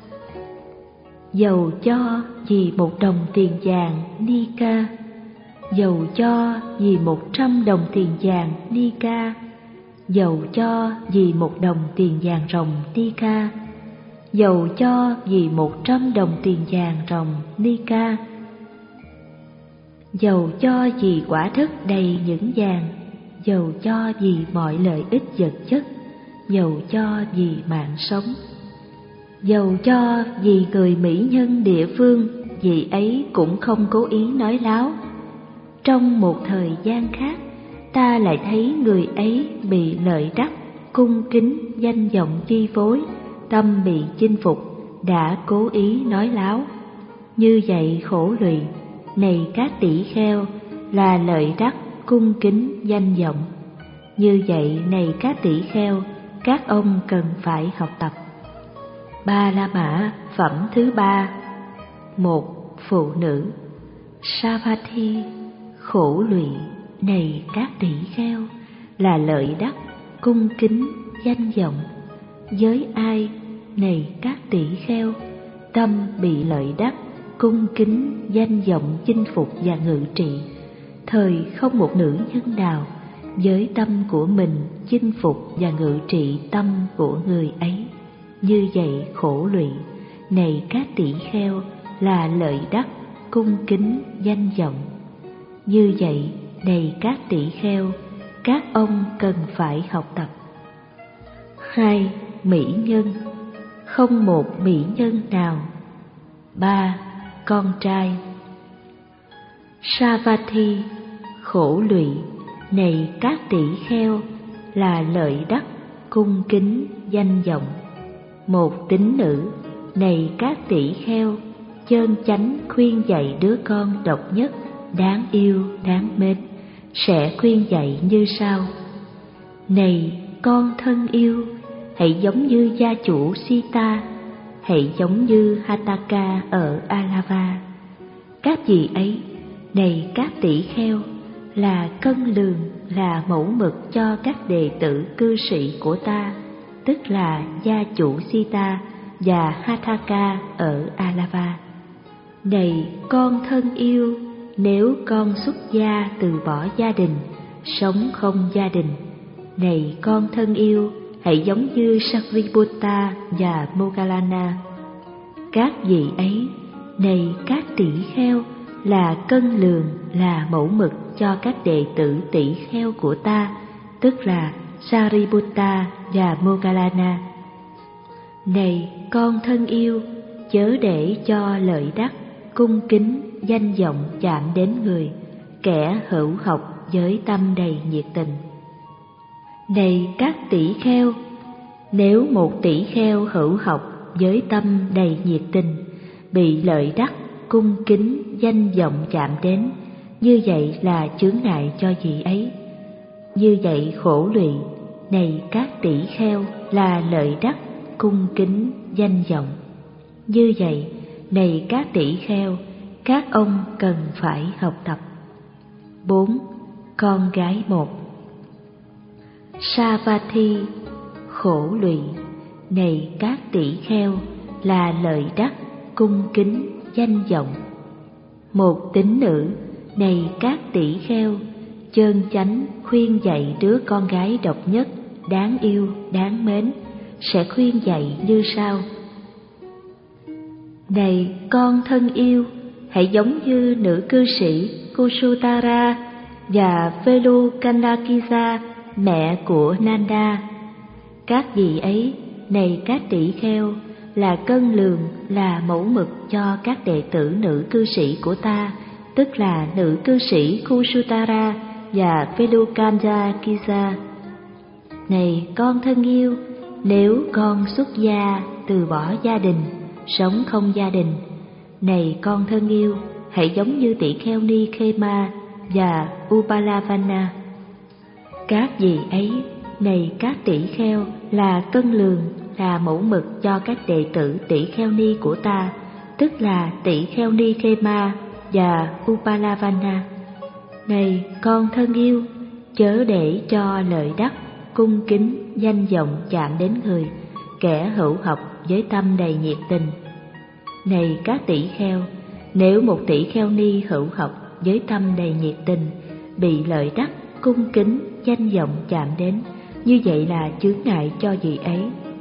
Dầu cho vì một đồng tiền vàng Nika, dầu cho vì một trăm đồng tiền vàng Nika, dầu cho vì một đồng tiền vàng ròng Nika, dầu cho vì một trăm đồng tiền vàng ròng Nika, dầu cho vì quả đất đầy những vàng, dầu cho vì mọi lợi ích vật chất, dầu cho vì mạng sống, dầu cho vì người mỹ nhân địa phương, vị ấy cũng không cố ý nói láo. Trong một thời gian khác, ta lại thấy người ấy bị lợi đắc, cung kính, danh vọng chi phối, tâm bị chinh phục, đã cố ý nói láo. Như vậy khổ lụy này các tỷ kheo là lợi đắc, cung kính, danh vọng. Như vậy này các tỷ kheo, các ông cần phải học tập. Ba La Mã, phẩm thứ ba. Một phụ nữ. Savatthi khổ lụy này các tỷ kheo, là lợi đắc, cung kính, danh vọng. Với ai này các tỷ kheo, tâm bị lợi đắc, cung kính, danh vọng chinh phục và ngự trị, thời không một nữ nhân nào với tâm của mình chinh phục và ngự trị tâm của người ấy. Như vậy khổ lụy này các tỷ kheo, là lợi đắc, cung kính, danh vọng. Như vậy này các tỷ kheo, các ông cần phải học tập. Hai. Mỹ nhân. Không một mỹ nhân nào. Ba. Con trai. Savatthi khổ lụy này các tỷ kheo, là lợi đắc, cung kính, danh vọng. Một tín nữ này các tỷ kheo, chơn chánh khuyên dạy đứa con độc nhất, đáng yêu, đáng mến, sẽ khuyên dạy như sau: này con thân yêu, hãy giống như gia chủ Sita, hãy giống như Hataka ở Alava. Các gì ấy, này các tỷ kheo, là cân lường, là mẫu mực cho các đệ tử cư sĩ của ta, tức là gia chủ Sita và Hataka ở Alava. Này con thân yêu, nếu con xuất gia từ bỏ gia đình, sống không gia đình, này con thân yêu, hãy giống như Sariputta và Moggallana. Các vị ấy, này các tỷ kheo, là cân lường, là mẫu mực cho các đệ tử tỷ kheo của ta, tức là Sariputta và Moggallana. Này con thân yêu, chớ để cho lợi đắc, cung kính, danh vọng chạm đến người, kẻ hữu học với tâm đầy nhiệt tình. Này các tỷ kheo, nếu một tỷ kheo hữu học với tâm đầy nhiệt tình, bị lợi đắc, cung kính, danh vọng chạm đến, như vậy là chướng ngại cho vị ấy. Như vậy khổ lụy này các tỷ kheo, là lợi đắc, cung kính, danh vọng. Như vậy này các tỷ kheo, các ông cần phải học tập. Bốn. Con gái một. Savatthi khổ lụy này các tỷ kheo, là lợi đắc, cung kính, danh vọng. Một tín nữ này các tỷ kheo, chơn chánh khuyên dạy đứa con gái độc nhất, đáng yêu, đáng mến, sẽ khuyên dạy như sau: này con thân yêu, hãy giống như nữ cư sĩ Kusutara và Velukanakiza, mẹ của Nanda. Các vị ấy, này các tỷ kheo, là cân lường, là mẫu mực cho các đệ tử nữ cư sĩ của ta, tức là nữ cư sĩ Kusutara và Velukanakiza. Này con thân yêu, nếu con xuất gia từ bỏ gia đình, sống không gia đình, này con thân yêu, hãy giống như tỷ kheo Ni Khema và Upalavana. Các vị ấy, này các tỷ kheo, là cân lường, là mẫu mực cho các đệ tử tỷ kheo ni của ta, tức là tỷ kheo Ni Khema và Upalavana. Này con thân yêu, chớ để cho lợi đắc, cung kính, danh vọng chạm đến người, kẻ hữu học với tâm đầy nhiệt tình. Này các tỷ kheo, nếu một tỷ kheo ni hữu học với tâm đầy nhiệt tình, bị lợi đắc, cung kính, danh vọng chạm đến, như vậy là chướng ngại cho vị ấy.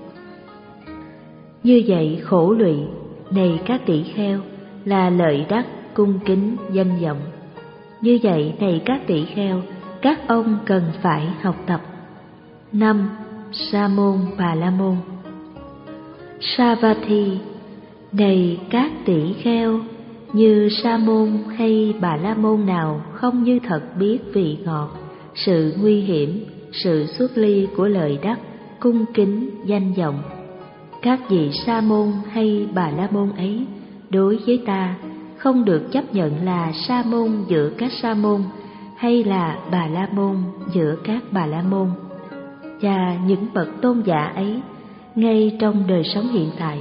Như vậy khổ lụy này các tỷ kheo, là lợi đắc, cung kính, danh vọng. Như vậy này các tỷ kheo, các ông cần phải học tập. Năm. Sa môn Bà La môn. Savatthi này các tỷ kheo, như sa môn hay Bà La môn nào không như thật biết vị ngọt, sự nguy hiểm, sự xuất ly của lợi đắc, cung kính, danh vọng. Các vị sa môn hay Bà La môn ấy đối với ta không được chấp nhận là sa môn giữa các sa môn, hay là Bà La môn giữa các Bà La môn. Và những bậc tôn giả ấy, ngay trong đời sống hiện tại,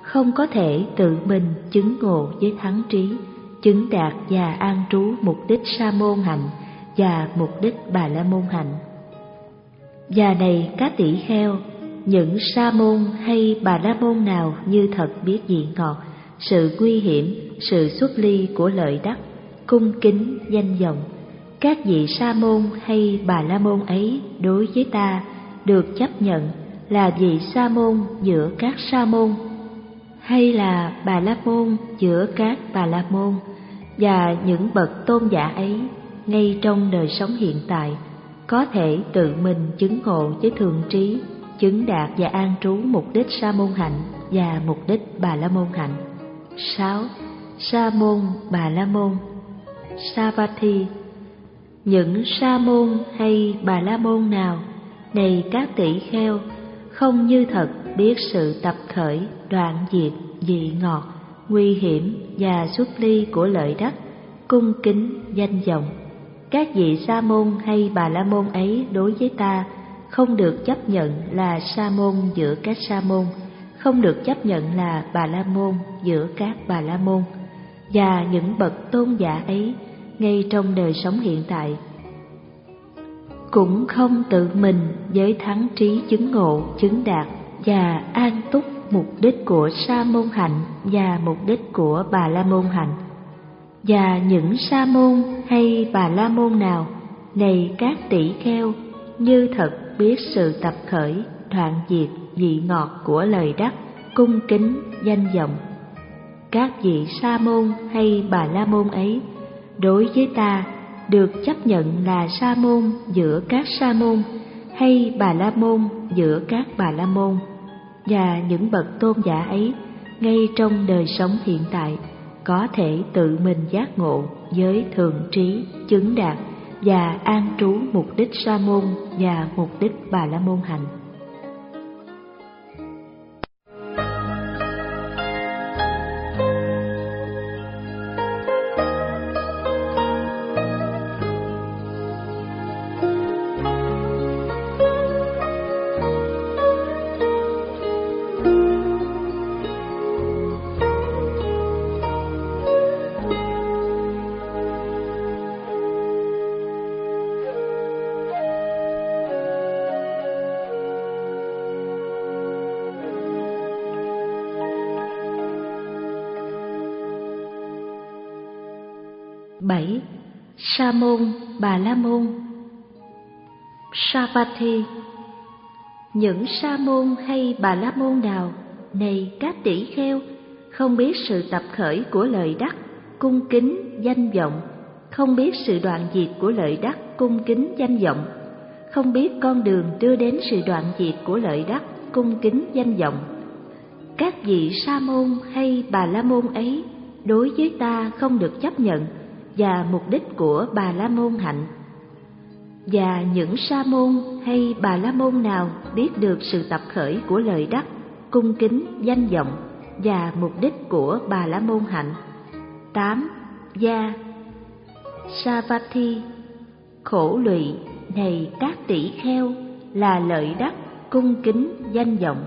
không có thể tự mình chứng ngộ với thắng trí, chứng đạt và an trú mục đích sa môn hạnh và mục đích bà la môn hạnh. Và này các tỷ kheo, những sa môn hay bà la môn nào như thật biết vị ngọt, sự nguy hiểm, sự xuất ly của lợi đắc, cung kính danh vọng, các vị sa môn hay bà la môn ấy đối với ta được chấp nhận là vị sa môn giữa các sa môn, hay là bà la môn giữa các bà la môn, và những bậc tôn giả ấy ngay trong đời sống hiện tại có thể tự mình chứng ngộ với thượng trí, chứng đạt và an trú mục đích sa môn hạnh và mục đích bà la môn hạnh. Sáu. Sa môn bà la môn. Savatthi. Những sa môn hay bà la môn nào, này các tỷ kheo, không như thật biết sự tập khởi, đoạn diệt, vị ngọt, nguy hiểm và xuất ly của lợi đắc, cung kính danh vọng, các vị sa môn hay bà la môn ấy đối với ta không được chấp nhận là sa môn giữa các sa môn, không được chấp nhận là bà la môn giữa các bà la môn, và những bậc tôn giả ấy ngay trong đời sống hiện tại cũng không tự mình với thắng trí chứng ngộ, chứng đạt và an túc mục đích của sa môn hạnh và mục đích của bà la môn hạnh. Và những sa môn hay bà la môn nào, này các tỷ kheo, như thật biết sự tập khởi, đoạn diệt, vị ngọt của lời đắc, cung kính danh vọng, các vị sa môn hay bà la môn ấy đối với ta được chấp nhận là sa môn giữa các sa môn, hay bà la môn giữa các bà la môn, và những bậc tôn giả ấy ngay trong đời sống hiện tại có thể tự mình giác ngộ với thượng trí, chứng đạt và an trú mục đích sa môn và mục đích bà la môn hạnh. Bảy. Sa môn bà la môn. Savatthi. Những sa môn hay bà la môn nào, này các tỷ kheo, không biết sự tập khởi của lợi đắc, cung kính danh vọng, không biết sự đoạn diệt của lợi đắc, cung kính danh vọng, không biết con đường đưa đến sự đoạn diệt của lợi đắc, cung kính danh vọng, các vị sa môn hay bà la môn ấy đối với ta không được chấp nhận và mục đích của bà la môn hạnh. Và những sa môn hay bà la môn nào biết được sự tập khởi của lợi đắc, cung kính danh vọng và mục đích của bà la môn hạnh. Tám. Gia. Savatthi. Khổ lụy, này các tỷ kheo, là lợi đắc, cung kính danh vọng.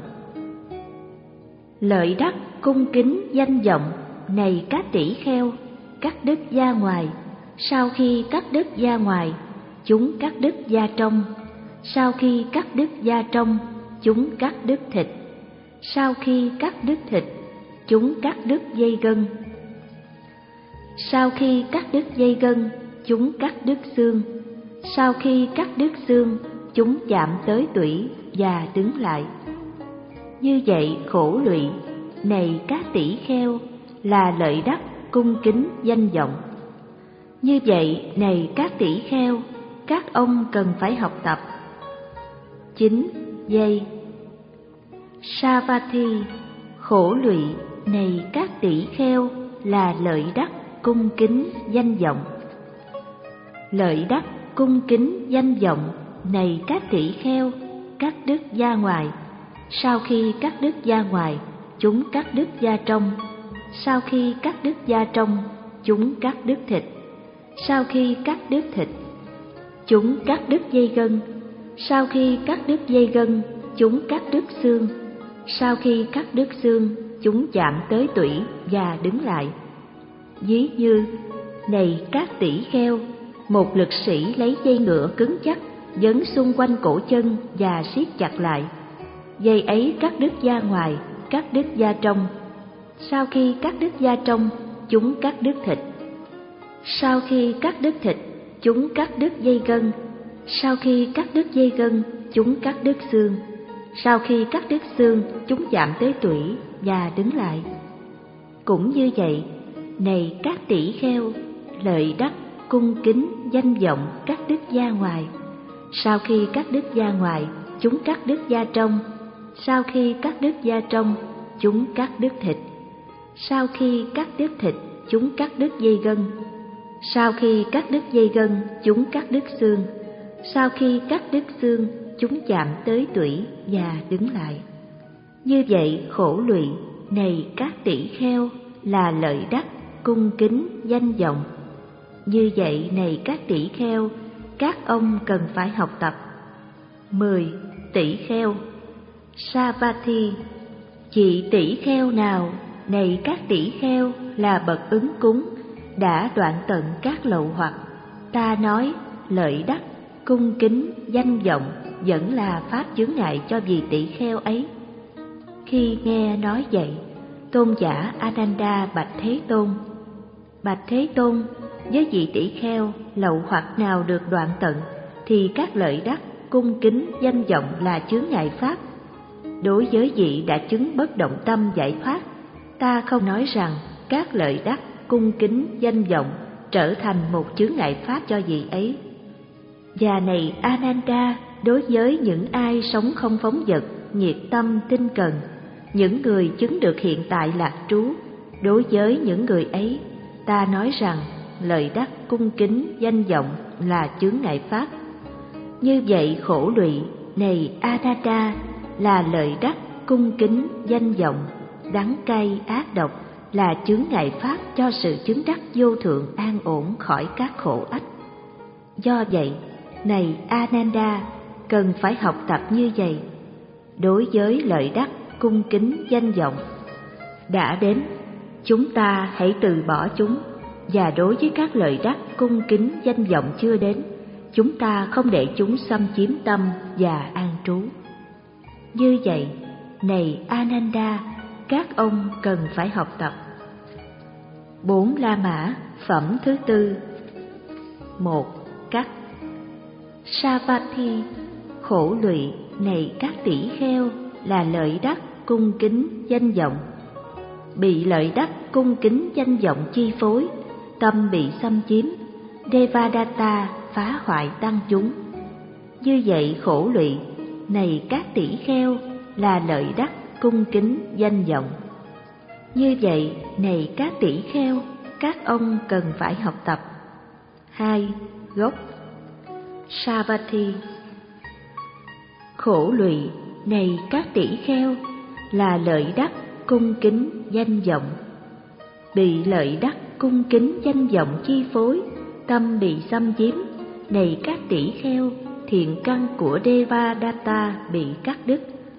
Lợi đắc, cung kính danh vọng, này các tỷ kheo, cắt đứt da ngoài, sau khi cắt đứt da ngoài, chúng cắt đứt da trong, sau khi cắt đứt da trong, chúng cắt đứt thịt, sau khi cắt đứt thịt, chúng cắt đứt dây gân, sau khi cắt đứt dây gân, chúng cắt đứt xương, sau khi cắt đứt xương, chúng chạm tới tủy và đứng lại. Như vậy khổ lụy, này các tỷ kheo, là lợi đắc, cung kính danh vọng. Như vậy này các tỷ kheo, các ông cần phải học tập. Chín. Giây. Savatthi. Khổ lụy, này các tỷ kheo, là lợi đắc, cung kính danh vọng. Lợi đắc, cung kính danh vọng, này các tỷ kheo, cắt đứt da ngoài, sau khi cắt đứt da ngoài, chúng cắt đứt da trong, sau khi cắt đứt da trong, chúng cắt đứt thịt, sau khi cắt đứt thịt, chúng cắt đứt dây gân, sau khi cắt đứt dây gân, chúng cắt đứt xương, sau khi cắt đứt xương, chúng chạm tới tủy và đứng lại. Ví như, này các tỷ kheo, một lực sĩ lấy dây ngựa cứng chắc vấn xung quanh cổ chân và siết chặt lại. Dây ấy cắt đứt da ngoài, cắt đứt da trong. Sau khi cắt đứt da trong, chúng cắt đứt thịt. Sau khi cắt đứt thịt, chúng cắt đứt dây gân. Sau khi cắt đứt dây gân, chúng cắt đứt xương. Sau khi cắt đứt xương, chúng chạm tới tủy và đứng lại. Cũng như vậy, này các tỷ kheo, lợi đắc, cung kính, danh vọng cắt đứt da ngoài. Sau khi cắt đứt da ngoài, chúng cắt đứt da trong. Sau khi cắt đứt da trong, chúng cắt đứt thịt. Sau khi cắt đứt thịt, chúng cắt đứt dây gân. Sau khi cắt đứt dây gân, chúng cắt đứt xương. Sau khi cắt đứt xương, chúng chạm tới tủy và đứng lại. Như vậy khổ lụy, này các tỷ kheo, là lợi đắc, cung kính, danh vọng. Như vậy này các tỷ kheo, các ông cần phải học tập. Mười. Tỷ kheo. Savatthi. Chị tỷ kheo nào, này các tỷ kheo, là bậc ứng cúng, đã đoạn tận các lậu hoặc. Ta nói lợi đắc, cung kính, danh vọng vẫn là pháp chướng ngại cho vị tỷ kheo ấy. Khi nghe nói vậy, tôn giả Ananda bạch Thế Tôn: Bạch Thế Tôn, với vị tỷ kheo, lậu hoặc nào được đoạn tận, thì các lợi đắc, cung kính, danh vọng là chướng ngại pháp. Đối với vị đã chứng bất động tâm giải thoát, ta không nói rằng các lợi đắc, cung kính, danh vọng trở thành một chướng ngại pháp cho vị ấy. Và này Ananda, đối với những ai sống không phóng dật, nhiệt tâm, tinh cần, những người chứng được hiện tại lạc trú, đối với những người ấy, ta nói rằng lợi đắc, cung kính, danh vọng là chướng ngại pháp. Như vậy khổ lụy, này Ananda, là lợi đắc, cung kính, danh vọng, đắng cay, ác độc là chướng ngại pháp cho sự chứng đắc vô thượng an ổn khỏi các khổ ách. Do vậy, này Ananda, cần phải học tập như vậy. Đối với lợi đắc, cung kính, danh vọng đã đến, chúng ta hãy từ bỏ chúng. Và đối với các lợi đắc, cung kính, danh vọng chưa đến, chúng ta không để chúng xâm chiếm tâm và an trú. Như vậy, này Ananda, các ông cần phải học tập. Bốn La Mã, phẩm thứ tư. Một. Cắt. Savatthi. Khổ lụy, này các tỷ kheo, là lợi đắc, cung kính, danh vọng. Bị lợi đắc, cung kính, danh vọng chi phối, tâm bị xâm chiếm, Devadatta phá hoại tăng chúng. Như vậy khổ lụy, này các tỷ kheo, là lợi đắc, cung kính, danh vọng. Như vậy, này các tỷ kheo, các ông cần phải học tập. Hai. Gốc. Savatthi. Khổ lụy, này các tỷ kheo, là lợi đắc, cung kính, danh vọng. Bị lợi đắc, cung kính, danh vọng chi phối, tâm bị xâm chiếm, này các tỷ kheo, thiện căn của Devadatta bị cắt đứt.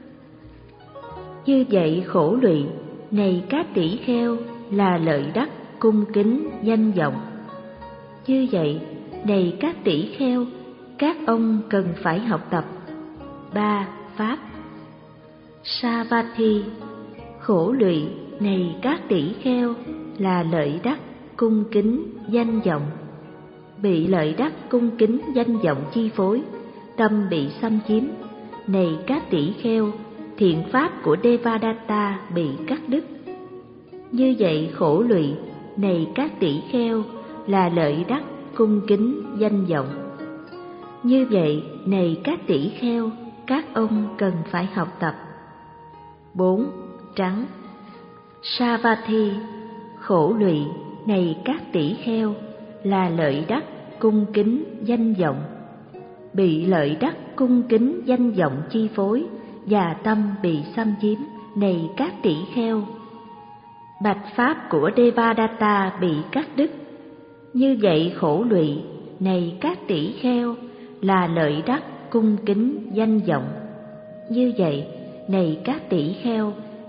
Như vậy khổ lụy, này các tỷ kheo, là lợi đắc, cung kính, danh vọng. Như vậy, này các tỷ kheo, các ông cần phải học tập. Ba. Pháp. Savatthi. Khổ lụy, này các tỷ kheo, là lợi đắc, cung kính, danh vọng. Bị lợi đắc, cung kính, danh vọng chi phối, tâm bị xâm chiếm, này các tỷ kheo, thiện pháp của Devadatta bị cắt đứt. Như vậy khổ lụy, này các tỷ kheo, là lợi đắc, cung kính, danh vọng. Như vậy, này các tỷ kheo, các ông cần phải học tập. Bốn. Trắng. Savatthi. Khổ lụy, này các tỷ kheo, là lợi đắc, cung kính, danh vọng. Bị lợi đắc, cung kính, danh vọng chi phối, và tâm bị xâm chiếm, này các tỷ kheo, bạch pháp của Devadatta bị cắt đứt. Như vậy khổ lụy, này các tỷ kheo, là lợi đắc, cung kính, danh vọng. Như vậy, này các tỷ kheo,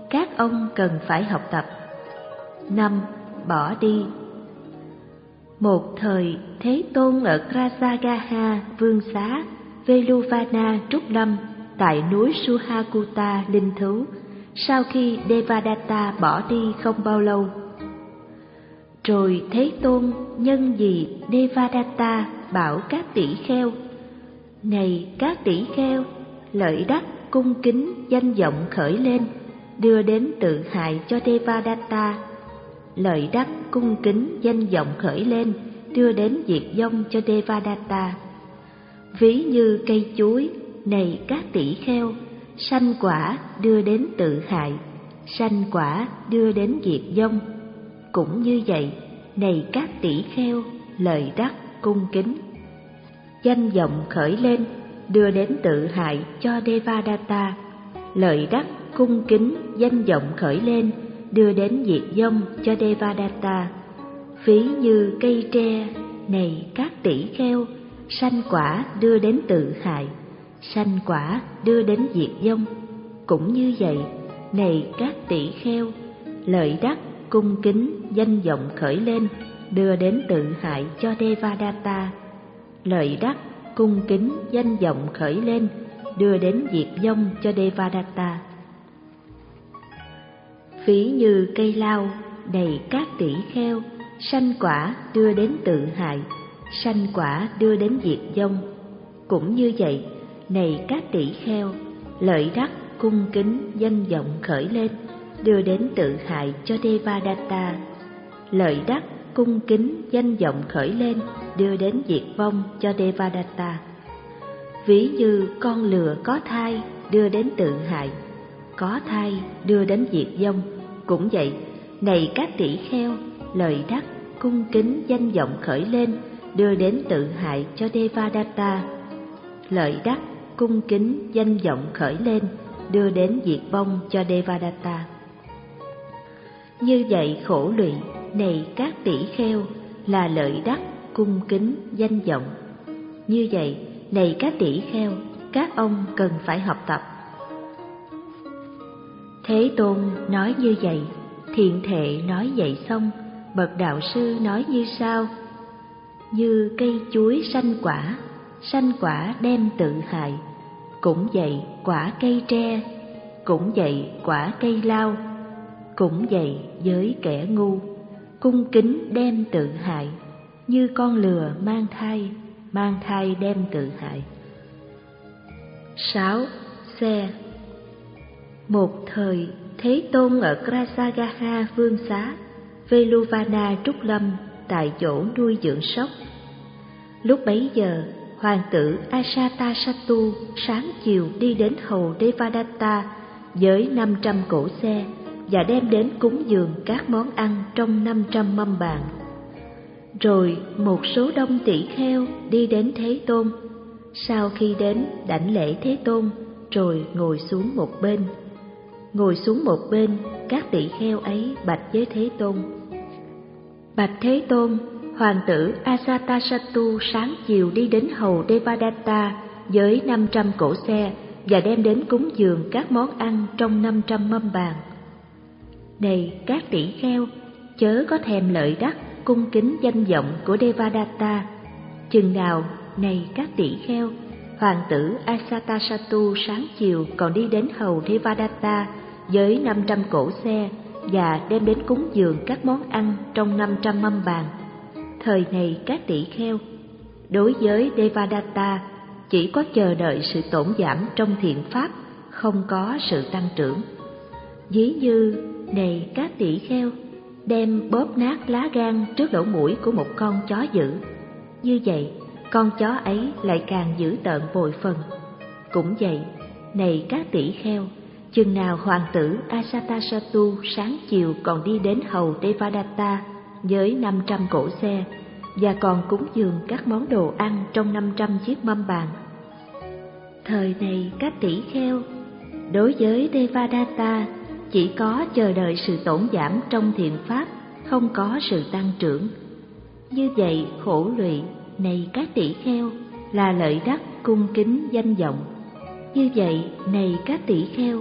các ông cần phải học tập. Năm. Bỏ đi. Một thời, Thế Tôn ở Krasagaha, Vương Xá, Veluvana, Trúc Lâm, tại núi Suhakuta linh thú, sau khi Devadatta bỏ đi không bao lâu. Rồi Thế Tôn nhân dịp Devadatta bảo các tỷ kheo: này các tỷ kheo, lợi đắc cung kính danh vọng khởi lên, đưa đến tự hại cho Devadatta. Lợi đắc cung kính danh vọng khởi lên, đưa đến diệt vong cho Devadatta. Ví như cây chuối, này các tỷ kheo, sanh quả đưa đến tự hại, sanh quả đưa đến diệt vong. Cũng như vậy, này các tỷ kheo, lợi đắc cung kính danh vọng khởi lên, đưa đến tự hại cho Devadatta. Lợi đắc cung kính danh vọng khởi lên, đưa đến diệt vong cho Devadatta. Ví như cây tre, này các tỷ kheo, sanh quả đưa đến tự hại, sanh quả đưa đến diệt vong. Cũng như vậy, này các tỷ kheo, lợi đắc cung kính danh vọng khởi lên, đưa đến tự hại cho Devadatta. Lợi đắc cung kính danh vọng khởi lên, đưa đến diệt vong cho Devadatta. Ví như cây lao, này các tỷ kheo, sanh quả đưa đến tự hại, sanh quả đưa đến diệt vong. Cũng như vậy, này các tỷ kheo, lợi đắc cung kính danh vọng khởi lên, đưa đến tự hại cho Devadatta. Lợi đắc cung kính danh vọng khởi lên, đưa đến diệt vong cho Devadatta. Ví như con lừa có thai đưa đến tự hại, có thai đưa đến diệt vong. Cũng vậy, này các tỷ kheo, lợi đắc cung kính danh vọng khởi lên, đưa đến tự hại cho Devadatta. Lợi đắc cung kính danh vọng khởi lên, đưa đến diệt vong cho Devadatta. Như vậy khổ lụy, này các tỷ kheo, là lợi đắc cung kính danh vọng. Như vậy, này các tỷ kheo, các ông cần phải học tập. Thế Tôn nói như vậy, thiện thệ nói vậy xong, bậc đạo sư nói như sau: như cây chuối sanh quả, sanh quả đem tự hại. Cũng vậy quả cây tre, cũng vậy quả cây lao. Cũng vậy với kẻ ngu, cung kính đem tự hại. Như con lừa mang thai, mang thai đem tự hại. Sáu. Xe. Một thời, Thế Tôn ở Krasagaha Vương Xá, Veluvana Trúc Lâm, tại chỗ nuôi dưỡng sóc. Lúc bấy giờ, hoàng tử Ajatasattu sáng chiều đi đến hầu Devadatta với năm trăm cỗ xe và đem đến cúng dường các món ăn trong năm trăm mâm bàn. Rồi một số đông tỷ kheo đi đến Thế Tôn. Sau khi đến, đảnh lễ Thế Tôn, rồi ngồi xuống một bên. Ngồi xuống một bên, các tỷ kheo ấy bạch với Thế Tôn: bạch Thế Tôn, hoàng tử Ajatasattu sáng chiều đi đến hầu Devadatta với năm trăm cỗ xe và đem đến cúng dường các món ăn trong năm trăm mâm bàn. Này các tỷ kheo, chớ có thèm lợi đắc cung kính danh vọng của Devadatta. Chừng nào, này các tỷ kheo, hoàng tử Ajatasattu sáng chiều còn đi đến hầu Devadatta với năm trăm cỗ xe và đem đến cúng dường các món ăn trong năm trăm mâm bàn. Thời này các tỷ kheo, đối với Devadatta chỉ có chờ đợi sự tổn giảm trong thiện pháp, không có sự tăng trưởng. Ví như, này các tỷ kheo, đem bóp nát lá gan trước lỗ mũi của một con chó dữ. Như vậy, con chó ấy lại càng dữ tợn bội phần. Cũng vậy, này các tỷ kheo, chừng nào hoàng tử Ajatasattu sáng chiều còn đi đến hầu Devadatta với năm trăm cỗ xe và còn cúng dường các món đồ ăn trong năm trăm chiếc mâm bàn. Thời này các tỷ kheo, đối với Devadatta chỉ có chờ đợi sự tổn giảm trong thiện pháp, không có sự tăng trưởng. Như vậy khổ lụy, này các tỷ kheo, là lợi đắc cung kính danh vọng. Như vậy, này các tỷ kheo,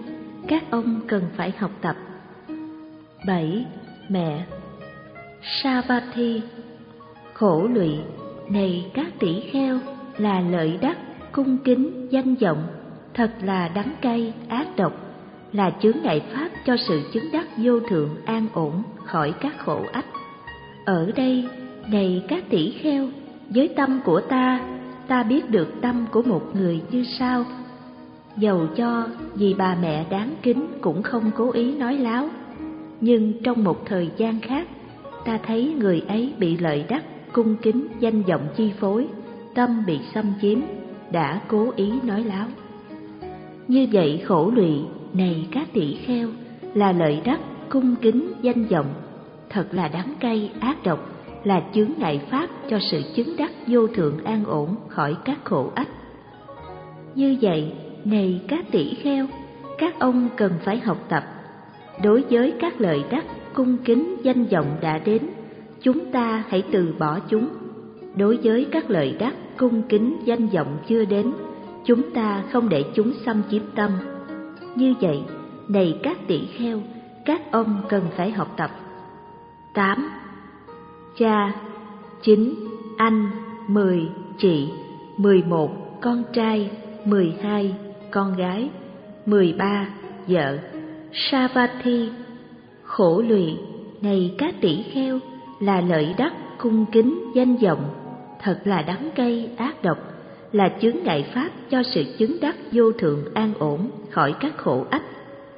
các ông cần phải học tập. Bảy. Mẹ. Savatthi. Khổ lụy, này các tỷ kheo, là lợi đắc, cung kính, danh vọng, thật là đắng cay, ác độc, là chướng ngại pháp cho sự chứng đắc vô thượng an ổn khỏi các khổ ách. Ở đây, này các tỷ kheo, với tâm của ta, ta biết được tâm của một người như sau. Dầu cho vì bà mẹ đáng kính cũng không cố ý nói láo, nhưng trong một thời gian khác, ta thấy người ấy bị lợi đắc, cung kính, danh vọng chi phối, tâm bị xâm chiếm, đã cố ý nói láo. Như vậy khổ lụy, này các tỷ kheo, là lợi đắc, cung kính, danh vọng, thật là đắng cay, ác độc, là chướng ngại pháp cho sự chứng đắc vô thượng an ổn khỏi các khổ ách. Như vậy, này các tỷ kheo, các ông cần phải học tập. Đối với các lợi đắc, cung kính, danh vọng đã đến, chúng ta hãy từ bỏ chúng. Đối với các lợi đắc, cung kính, danh vọng chưa đến, chúng ta không để chúng xâm chiếm tâm. Như vậy, này các tỷ kheo, các ông cần phải học tập. Tám. Cha. Chín. Anh. Mười. Chị. Mười một. Con trai. Mười hai. Con gái. Mười ba. Vợ. Savatthi. Khổ lụy, này các tỷ kheo, là lợi đắc, cung kính, danh vọng, thật là đắng cay, ác độc, là chướng ngại pháp cho sự chứng đắc vô thượng an ổn khỏi các khổ ách.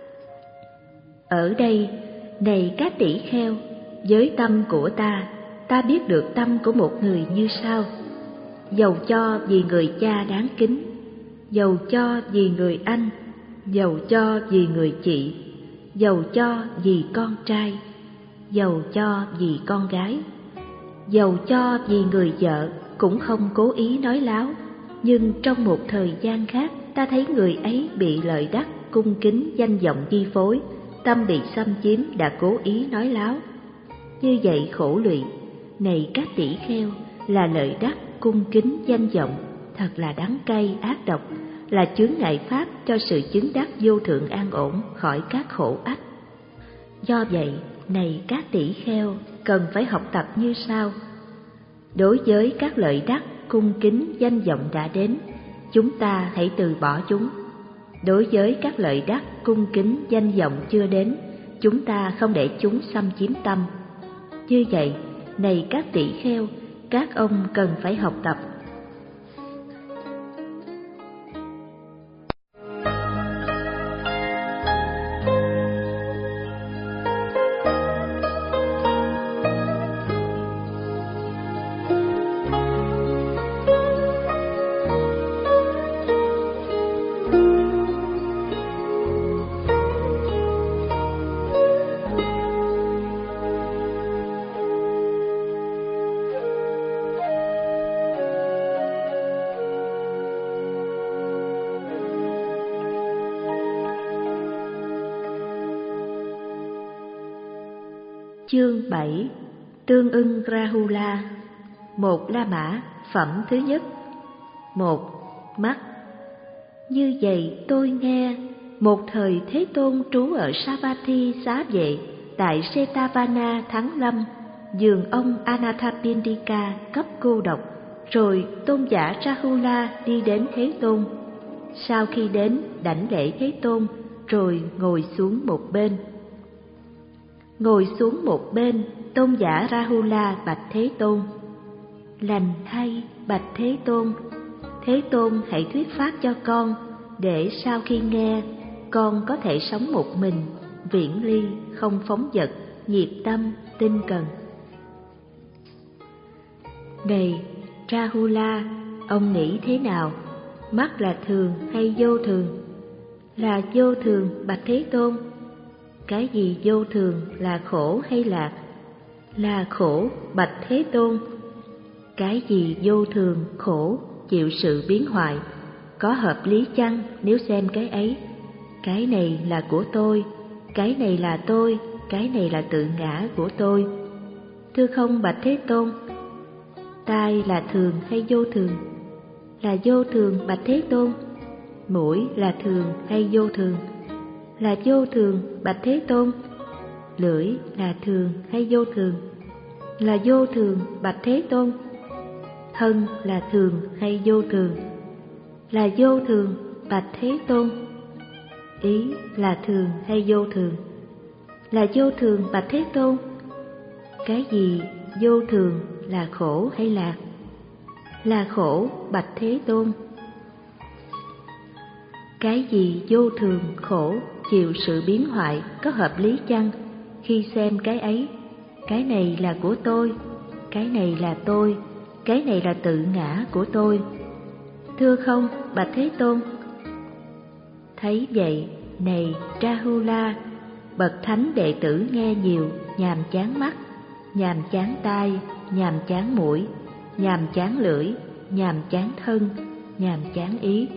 Ở đây, này các tỷ kheo, với tâm của ta, ta biết được tâm của một người như sau. Dầu cho vì người cha đáng kính, dầu cho vì người anh, dầu cho vì người chị, dầu cho vì con trai, dầu cho vì con gái, dầu cho vì người vợ, cũng không cố ý nói láo, nhưng trong một thời gian khác, ta thấy người ấy bị lợi đắc, cung kính, danh vọng chi phối, tâm bị xâm chiếm, đã cố ý nói láo. Như vậy khổ lụy, này các tỷ kheo, là lợi đắc, cung kính, danh vọng, thật là đắng cay, ác độc, là chướng ngại pháp cho sự chứng đắc vô thượng an ổn khỏi các khổ ách. Do vậy, này các tỷ kheo, cần phải học tập như sau. Đối với các lợi đắc, cung kính, danh vọng đã đến, chúng ta hãy từ bỏ chúng. Đối với các lợi đắc, cung kính, danh vọng chưa đến, chúng ta không để chúng xâm chiếm tâm. Như vậy, này các tỷ kheo, các ông cần phải học tập. Chương bảy. Tương ưng Rahula. Một La Mã. Phẩm thứ nhất. Một. Mắt. Như vậy tôi nghe, một thời Thế Tôn trú ở Savatthi Xá Vệ tại Setavana Thắng Lâm, giường ông Anathapindika cấp cô độc. Rồi tôn giả Rahula đi đến Thế Tôn. Sau khi đến, đảnh lễ Thế Tôn, rồi ngồi xuống một bên. Ngồi xuống một bên, tôn giả Rahula bạch Thế Tôn: Lành thay, bạch Thế Tôn, Thế Tôn hãy thuyết pháp cho con, để sau khi nghe, con có thể sống một mình, viễn ly, không phóng dật, nhiệt tâm, tinh cần. Này Rahula, ông nghĩ thế nào? Mắt là thường hay vô thường? Là vô thường, bạch Thế Tôn. Cái gì vô thường, là khổ hay lạc? Là khổ, bạch Thế Tôn. Cái gì vô thường, khổ, chịu sự biến hoại? Có hợp lý chăng nếu xem cái ấy? Cái này là của tôi, cái này là tôi, cái này là tự ngã của tôi. Thưa không, bạch Thế Tôn. Tai là thường hay vô thường? Là vô thường, bạch Thế Tôn. Mũi là thường hay vô thường? là vô thường bạch Thế Tôn? Lưỡi là thường hay vô thường? Là vô thường bạch Thế Tôn. Thân là thường hay vô thường? Là vô thường bạch Thế Tôn. Ý là thường hay vô thường? Là vô thường bạch Thế Tôn. Cái gì vô thường, là khổ hay lạc? Là khổ bạch Thế Tôn. Cái gì vô thường, khổ, chịu sự biến hoại có hợp lý chăng? Khi xem cái ấy, cái này là của tôi, cái này là tôi, cái này là tự ngã của tôi. Thưa không bạch Thế Tôn? Thấy vậy, này Rahula, bậc thánh đệ tử nghe nhiều, nhàm chán mắt, nhàm chán tai, nhàm chán mũi, nhàm chán lưỡi, nhàm chán thân, nhàm chán ý.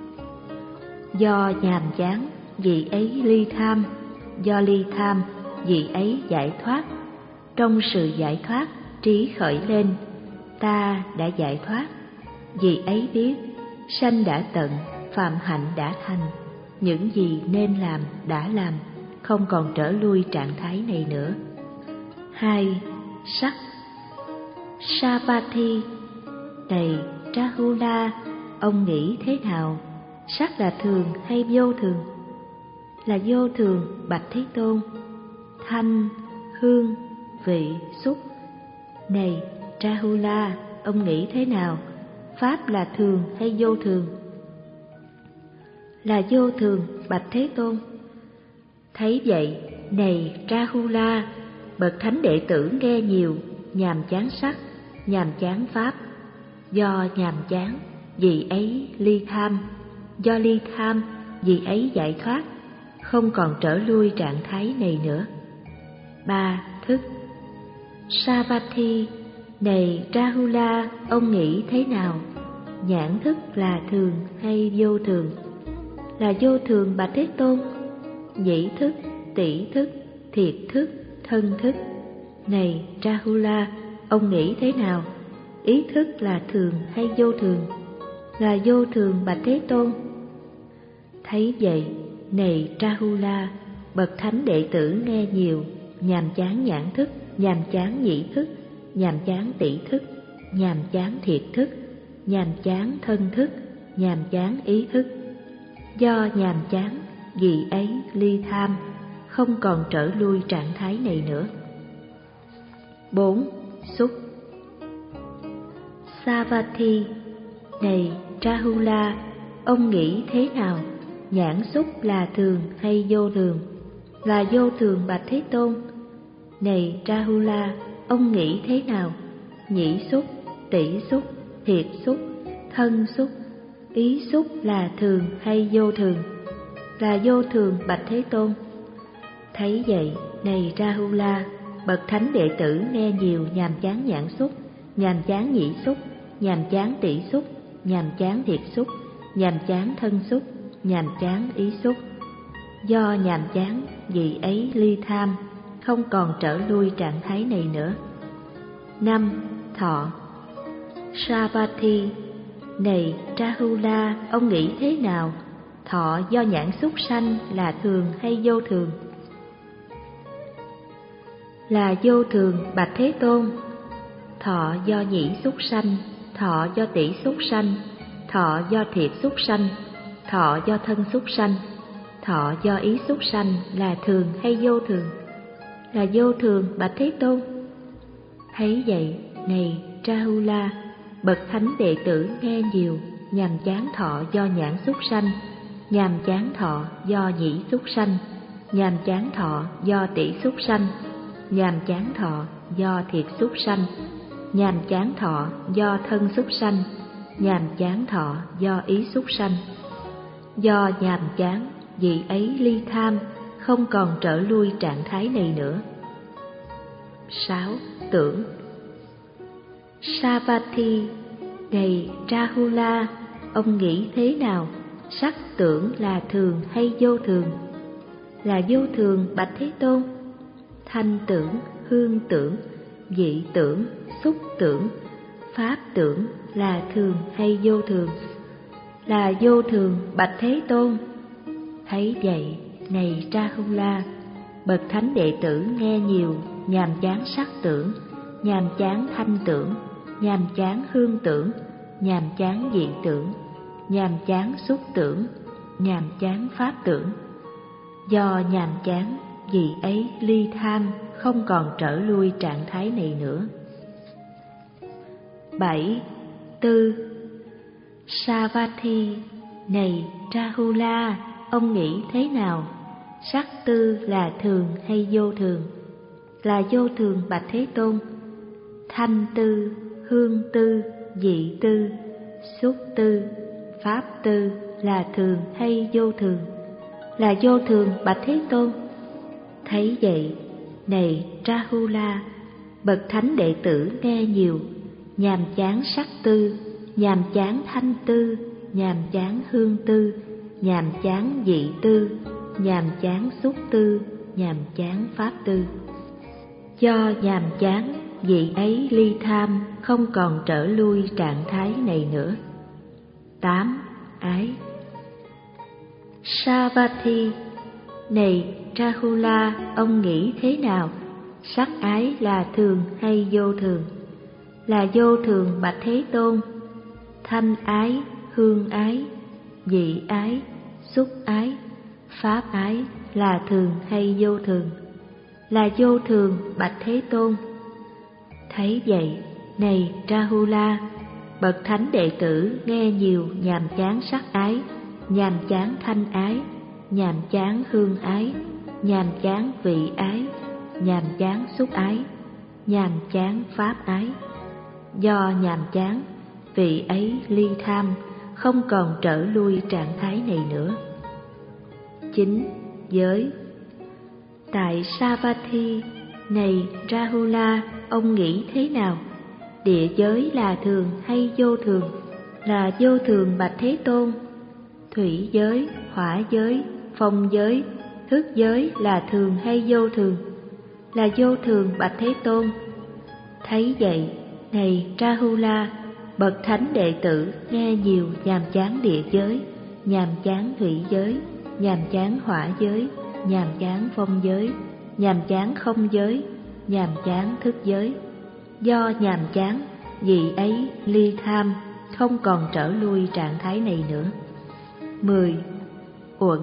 Do nhàm chán, vị ấy ly tham, do ly tham, vị ấy giải thoát. Trong sự giải thoát, trí khởi lên, ta đã giải thoát. Vị ấy biết, sanh đã tận, phạm hạnh đã thành, những gì nên làm đã làm, không còn trở lui trạng thái này nữa. Hai. Sắc. Savatthi. Này Rahula, ông nghĩ thế nào? Sắc là thường hay vô thường? Là vô thường bạch Thế Tôn. Thanh, hương, vị, xúc. Này Rahula, ông nghĩ thế nào? Pháp là thường hay vô thường? Là vô thường bạch Thế Tôn. Thấy vậy, này Rahula, bậc thánh đệ tử nghe nhiều, nhàm chán sắc, nhàm chán pháp. Do nhàm chán, vị ấy ly tham, do ly tham, vị ấy giải thoát, không còn trở lui trạng thái này nữa. Ba. Thức. Savatthi. Này Rahula, ông nghĩ thế nào? Nhãn thức là thường hay vô thường? Là vô thường bạch Thế Tôn. Nhĩ thức, tỷ thức, thiệt thức, thân thức. Này Rahula, ông nghĩ thế nào? Ý thức là thường hay vô thường? Là vô thường bạch Thế Tôn. Thấy vậy, này Rahula, bậc thánh đệ tử nghe nhiều, nhàm chán nhãn thức, nhàm chán nhĩ thức, nhàm chán tỷ thức, nhàm chán thiệt thức, nhàm chán thân thức, nhàm chán ý thức. Do nhàm chán, vị ấy ly tham, không còn trở lui trạng thái này nữa. Bốn. Xúc. Savatthi. Này Rahula, ông nghĩ thế nào? Nhãn xúc là thường hay vô thường? Là vô thường bạch Thế Tôn. Này Rahula, ông nghĩ thế nào? Nhĩ xúc, tỷ xúc, thiệt xúc, thân xúc, ý xúc là thường hay vô thường? Là vô thường bạch Thế Tôn. Thấy vậy, này Rahula, bậc thánh đệ tử nghe nhiều, nhàm chán nhãn xúc, nhàm chán nhĩ xúc, nhàm chán tỷ xúc, nhàm chán thiệt xúc, nhàm chán thân xúc, nhàm chán ý xúc. Do nhàm chán, vị ấy ly tham, không còn trở lui trạng thái này nữa. Năm. Thọ. Savatthi. Này Rahula, ông nghĩ thế nào? Thọ do nhãn xúc sanh là thường hay vô thường? Là vô thường bạch Thế Tôn. Thọ do nhĩ xúc sanh, thọ do tỷ xúc sanh, thọ do thiệt xúc sanh, thọ do thân xúc sanh, thọ do ý xúc sanh là thường hay vô thường? Là vô thường bạch Thế Tôn. Thấy vậy, này Rahula, bậc thánh đệ tử nghe nhiều, nhàm chán thọ do nhãn xúc sanh, nhàm chán thọ do nhĩ xúc sanh, nhàm chán thọ do tỷ xúc sanh, nhàm chán thọ do thiệt xúc sanh, nhàm chán thọ do thân xúc sanh, nhàm chán thọ do ý xúc sanh. Do nhàm chán, vị ấy ly tham, không còn trở lui trạng thái này nữa. Sáu. Tưởng. Savatthi. Này Rahula, ông nghĩ thế nào? Sắc tưởng là thường hay vô thường? Là vô thường bạch Thế Tôn. Thanh tưởng, hương tưởng, vị tưởng, xúc tưởng, pháp tưởng là thường hay vô thường? Là vô thường bạch Thế Tôn. Thấy vậy, này Rahula, bậc thánh đệ tử nghe nhiều, nhàm chán sắc tưởng, nhàm chán thanh tưởng, nhàm chán hương tưởng, nhàm chán vị tưởng, nhàm chán xúc tưởng, nhàm chán pháp tưởng. Do nhàm chán, vị ấy ly tham, không còn trở lui trạng thái này nữa. Bảy. Tư. Savatthi, này Rahula, ông nghĩ thế nào? Sắc tư là thường hay vô thường? Là vô thường bạch Thế Tôn. Thanh tư, hương tư, vị tư, xúc tư, pháp tư là thường hay vô thường? Là vô thường bạch Thế Tôn. Thấy vậy, này Rahula, bậc thánh đệ tử nghe nhiều, nhàm chán sắc tư, nhàm chán thanh tư, nhàm chán hương tư, nhàm chán vị tư, nhàm chán xúc tư, nhàm chán pháp tư. Do nhàm chán, vị ấy ly tham, không còn trở lui trạng thái này nữa. Tám. Ái. Savatthi, này Rahula, ông nghĩ thế nào? Sắc ái là thường hay vô thường? Là vô thường bạch Thế Tôn. Thanh ái, hương ái, vị ái, xúc ái, pháp ái là thường hay vô thường? Là vô thường bạch Thế Tôn. Thấy vậy, này Rahula, bậc thánh đệ tử nghe nhiều, nhàm chán sắc ái, nhàm chán thanh ái, nhàm chán hương ái, nhàm chán vị ái, nhàm chán xúc ái, nhàm chán pháp ái. Do nhàm chán, vị ấy ly tham, không còn trở lui trạng thái này nữa. Chín. Giới. Tại Savatthi, này Rahula, ông nghĩ thế nào? Địa giới là thường hay vô thường? Là vô thường bạch Thế Tôn. Thủy giới, hỏa giới, phong giới, thức giới là thường hay vô thường? Là vô thường bạch Thế Tôn. Thấy vậy, này Rahula, bậc thánh đệ tử nghe nhiều, nhàm chán địa giới, nhàm chán thủy giới, nhàm chán hỏa giới, nhàm chán phong giới, nhàm chán không giới, nhàm chán thức giới. Do nhàm chán, vị ấy ly tham, không còn trở lui trạng thái này nữa. Mười. Uẩn.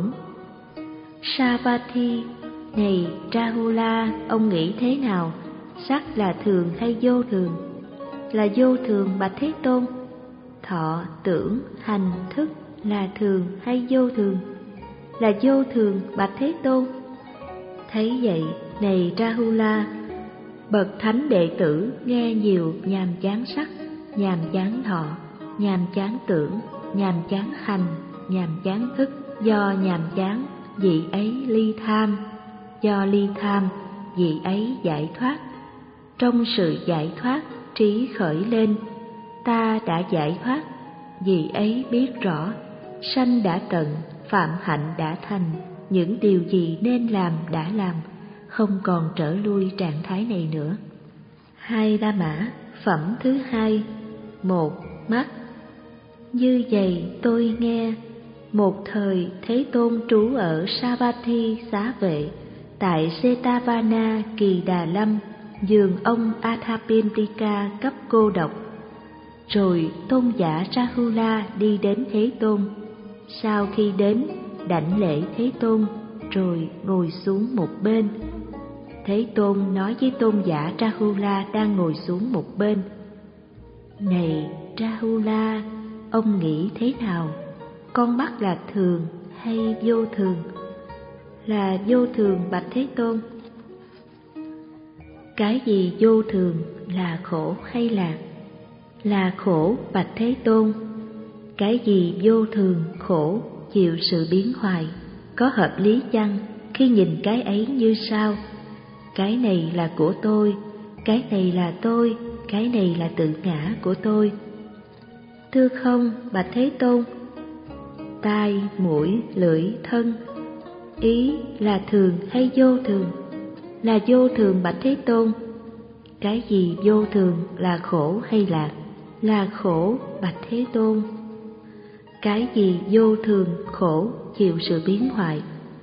Savatthi, này Rahula, ông nghĩ thế nào? Sắc là thường hay vô thường? Là vô thường bạch Thế Tôn. Thọ, tưởng, hành, thức là thường hay vô thường? Là vô thường bạch Thế Tôn. Thấy vậy, này Rahula, bậc thánh đệ tử nghe nhiều, nhàm chán sắc, nhàm chán thọ, nhàm chán tưởng, nhàm chán hành, nhàm chán thức. Do nhàm chán, vị ấy ly tham. Do ly tham, vị ấy giải thoát. Trong sự giải thoát, trí khởi lên. Ta đã giải thoát, vị ấy biết rõ. Sanh đã tận, phạm hạnh đã thành. Những điều gì nên làm đã làm, không còn trở lui trạng thái này nữa. Hai La Mã, phẩm thứ hai. Một. Mắt. Như vậy tôi nghe, một thời Thế Tôn trú ở Savatthi Xá Vệ, tại Setavana Kỳ Đà Lâm, giường ông Athapindika cấp cô độc. Rồi tôn giả Rahula đi đến Thế Tôn. Sau khi đến, đảnh lễ Thế Tôn, rồi ngồi xuống một bên. Thế Tôn nói với tôn giả Rahula đang ngồi xuống một bên: Này Rahula, ông nghĩ thế nào? Con mắt là thường hay vô thường? Là vô thường bạch Thế Tôn. Cái gì vô thường, là khổ hay lạc? Là khổ bạch Thế Tôn. Cái gì vô thường, khổ, chịu sự biến hoại, có hợp lý chăng khi nhìn cái ấy như sau: cái này là của tôi, cái này là tôi, cái này là tự ngã của tôi? Thưa không bạch Thế Tôn. Tai, mũi, lưỡi, thân, ý là thường hay vô thường? Là vô thường bạch Thế Tôn. Cái gì vô thường, là khổ hay lạc? Là khổ bạch Thế Tôn. Cái gì vô thường, khổ, chịu sự biến hoại,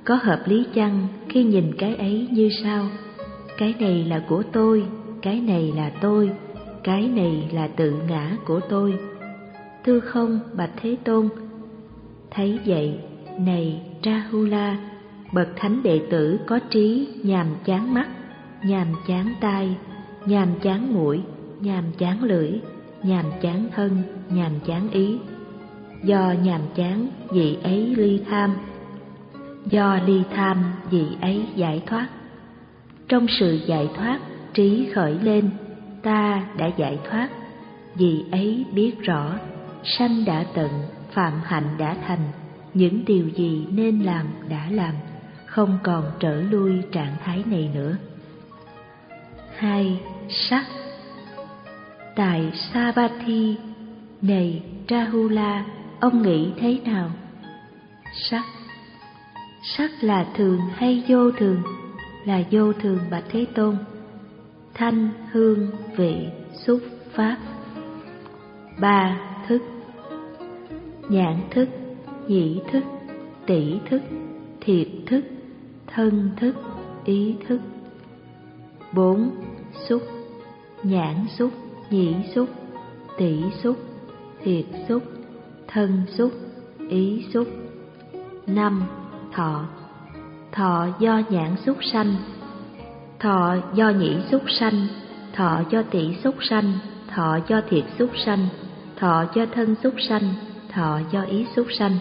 có hợp lý chăng khi nhìn cái ấy như sau: cái này là của tôi, cái này là tôi, cái này là tự ngã của tôi. Thưa không, bạch Thế Tôn. Thấy vậy, này Rahula, bậc thánh đệ tử có trí nhàm chán mắt, nhàm chán tai, nhàm chán mũi, nhàm chán lưỡi, nhàm chán thân, nhàm chán ý. Do nhàm chán vị ấy ly tham, do ly tham vị ấy giải thoát. Trong sự giải thoát, trí khởi lên, ta đã giải thoát. Vị ấy biết rõ, sanh đã tận, phạm hạnh đã thành, những điều gì nên làm đã làm, không còn trở lui trạng thái này nữa. Hai. Sắc. Tại Savatthi, này Rahula, ông nghĩ thế nào? Sắc. Sắc là thường hay vô thường? Là vô thường, bạch Thế Tôn. Thanh, hương, vị, xúc, pháp. Ba. Thức. Nhãn thức, nhĩ thức, tỷ thức, thiệt thức, thân thức, ý thức. Bốn. Xúc. Nhãn xúc, nhĩ xúc, tỷ xúc, thiệt xúc, thân xúc, ý xúc. Năm. Thọ. Thọ do nhãn xúc sanh, thọ do nhĩ xúc sanh, thọ do tỷ xúc sanh, thọ do thiệt xúc sanh, thọ do thân xúc sanh, thọ do ý xúc sanh.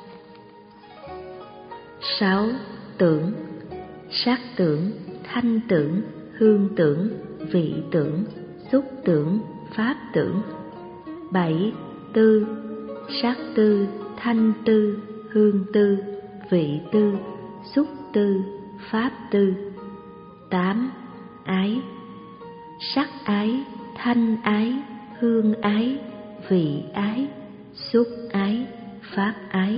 Sáu. Tưởng. Sắc tưởng, thanh tưởng, hương tưởng, vị tưởng, xúc tưởng, pháp tưởng. Bảy. Tư. Sắc tư, thanh tư, hương tư, vị tư, xúc tư, pháp tư. Tám. Ái. Sắc ái, thanh ái, hương ái, vị ái, xúc ái, pháp ái.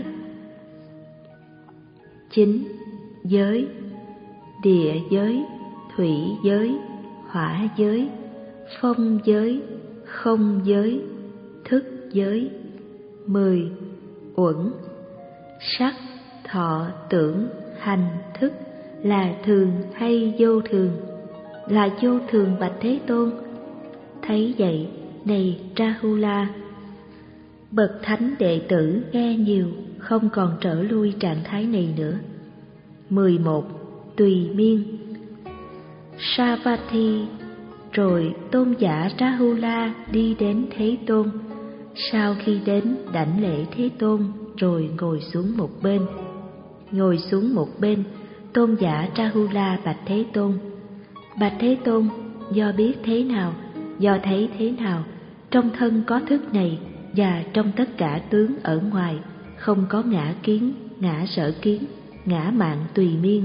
Chín. Giới. Địa giới, thủy giới, hỏa giới, phong giới, không giới, thức giới. Mười. Uẩn. Sắc, thọ, tưởng, hành, thức là thường hay vô thường? Là vô thường, bạch Thế Tôn. Thấy vậy, này Rahula, bậc thánh đệ tử nghe nhiều, không còn trở lui trạng thái này nữa. Mười một. Tùy miên. Savatthi. Rồi tôn giả Rahula đi đến Thế Tôn. Sau khi đến, đảnh lễ Thế Tôn, rồi ngồi xuống một bên. Ngồi xuống một bên, tôn giả Rahula bạch Thế Tôn: bạch Thế Tôn, do biết thế nào, do thấy thế nào, trong thân có thức này, và trong tất cả tướng ở ngoài, không có ngã kiến, ngã sở kiến, ngã mạn tùy miên.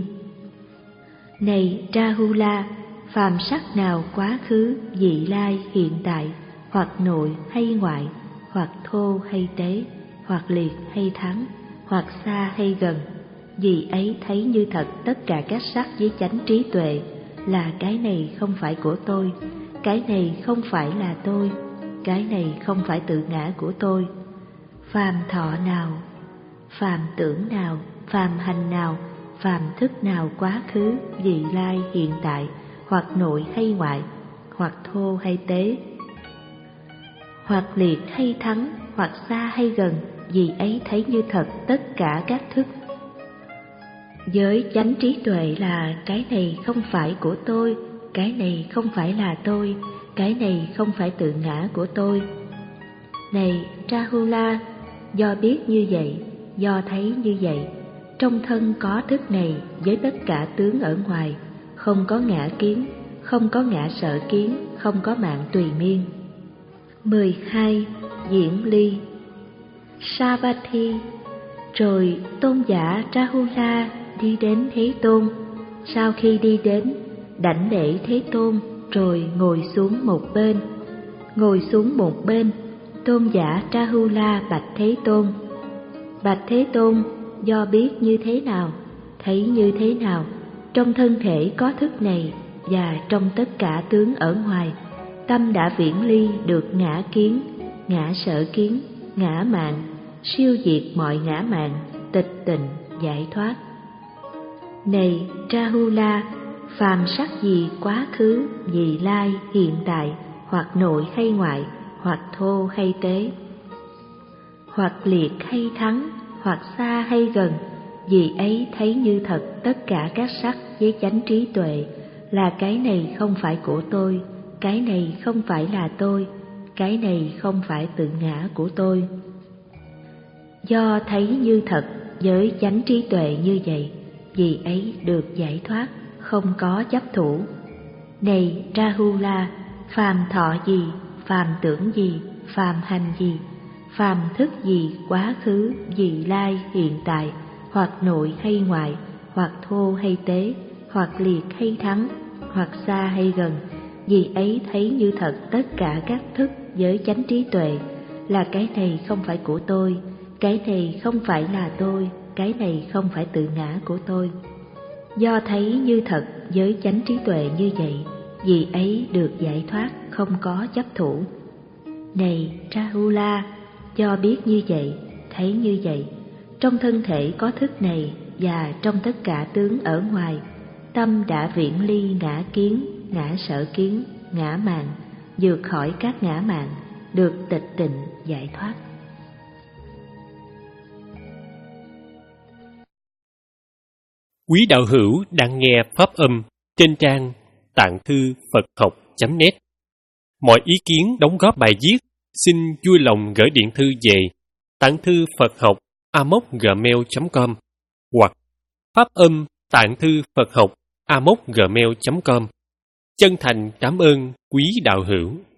Này Rahula, phàm sắc nào quá khứ, vị lai, hiện tại, hoặc nội hay ngoại, hoặc thô hay tế, hoặc liệt hay thắng, hoặc xa hay gần, vì ấy thấy như thật tất cả các sắc với chánh trí tuệ, là cái này không phải của tôi, cái này không phải là tôi, cái này không phải tự ngã của tôi. Phàm thọ nào, phàm tưởng nào, phàm hành nào, phàm thức nào quá khứ, vị lai, hiện tại, hoặc nội hay ngoại, hoặc thô hay tế, hoặc liệt hay thắng, hoặc xa hay gần, vì ấy thấy như thật tất cả các thức. Với chánh trí tuệ là cái này không phải của tôi, cái này không phải là tôi, cái này không phải tự ngã của tôi. Này Rahula, do biết như vậy, do thấy như vậy, trong thân có thức này với tất cả tướng ở ngoài, không có ngã kiến, không có ngã sở kiến, không có mạng tùy miên. Mười hai. Diễn ly. Savatthi. Rồi tôn giả Rahula đi đến Thế Tôn. Sau khi đi đến, đảnh lễ Thế Tôn, rồi ngồi xuống một bên. Ngồi xuống một bên, tôn giả Rahula bạch Thế Tôn: bạch Thế Tôn, do biết như thế nào, thấy như thế nào, trong thân thể có thức này, và trong tất cả tướng ở ngoài, tâm đã viễn ly được ngã kiến, ngã sở kiến, ngã mạn, siêu diệt mọi ngã mạn, tịch tịnh, giải thoát. Này Rahula, phàm sắc gì quá khứ, vị lai, hiện tại, hoặc nội hay ngoại, hoặc thô hay tế, hoặc liệt hay thắng, hoặc xa hay gần, vì ấy thấy như thật tất cả các sắc với chánh trí tuệ, là cái này không phải của tôi, cái này không phải là tôi, cái này không phải tự ngã của tôi. Do thấy như thật với chánh trí tuệ như vậy, vì ấy được giải thoát, không có chấp thủ. Này Rahula, phàm thọ gì, phàm tưởng gì, phàm hành gì, phàm thức gì quá khứ, vị lai, hiện tại, hoặc nội hay ngoại, hoặc thô hay tế, hoặc liệt hay thắng, hoặc xa hay gần, vì ấy thấy như thật tất cả các thức với chánh trí tuệ, là cái này không phải của tôi, cái này không phải là tôi, cái này không phải tự ngã của tôi. Do thấy như thật với chánh trí tuệ như vậy, vì ấy được giải thoát, không có chấp thủ. Này Rahula, do biết như vậy, thấy như vậy, trong thân thể có thức này và trong tất cả tướng ở ngoài, tâm đã viễn ly ngã kiến, ngã sở kiến, ngã mạn, vượt khỏi các ngã mạn, được tịch tịnh giải thoát. Quý đạo hữu đang nghe pháp âm trên trang tạng thư Phật học chấm net. Mọi ý kiến đóng góp bài viết xin vui lòng gửi điện thư về tạng thư Phật học a m o c gmail chấm com hoặc pháp âm tạng thư Phật học a m o c gmail chấm com. Chân thành cảm ơn quý đạo hữu.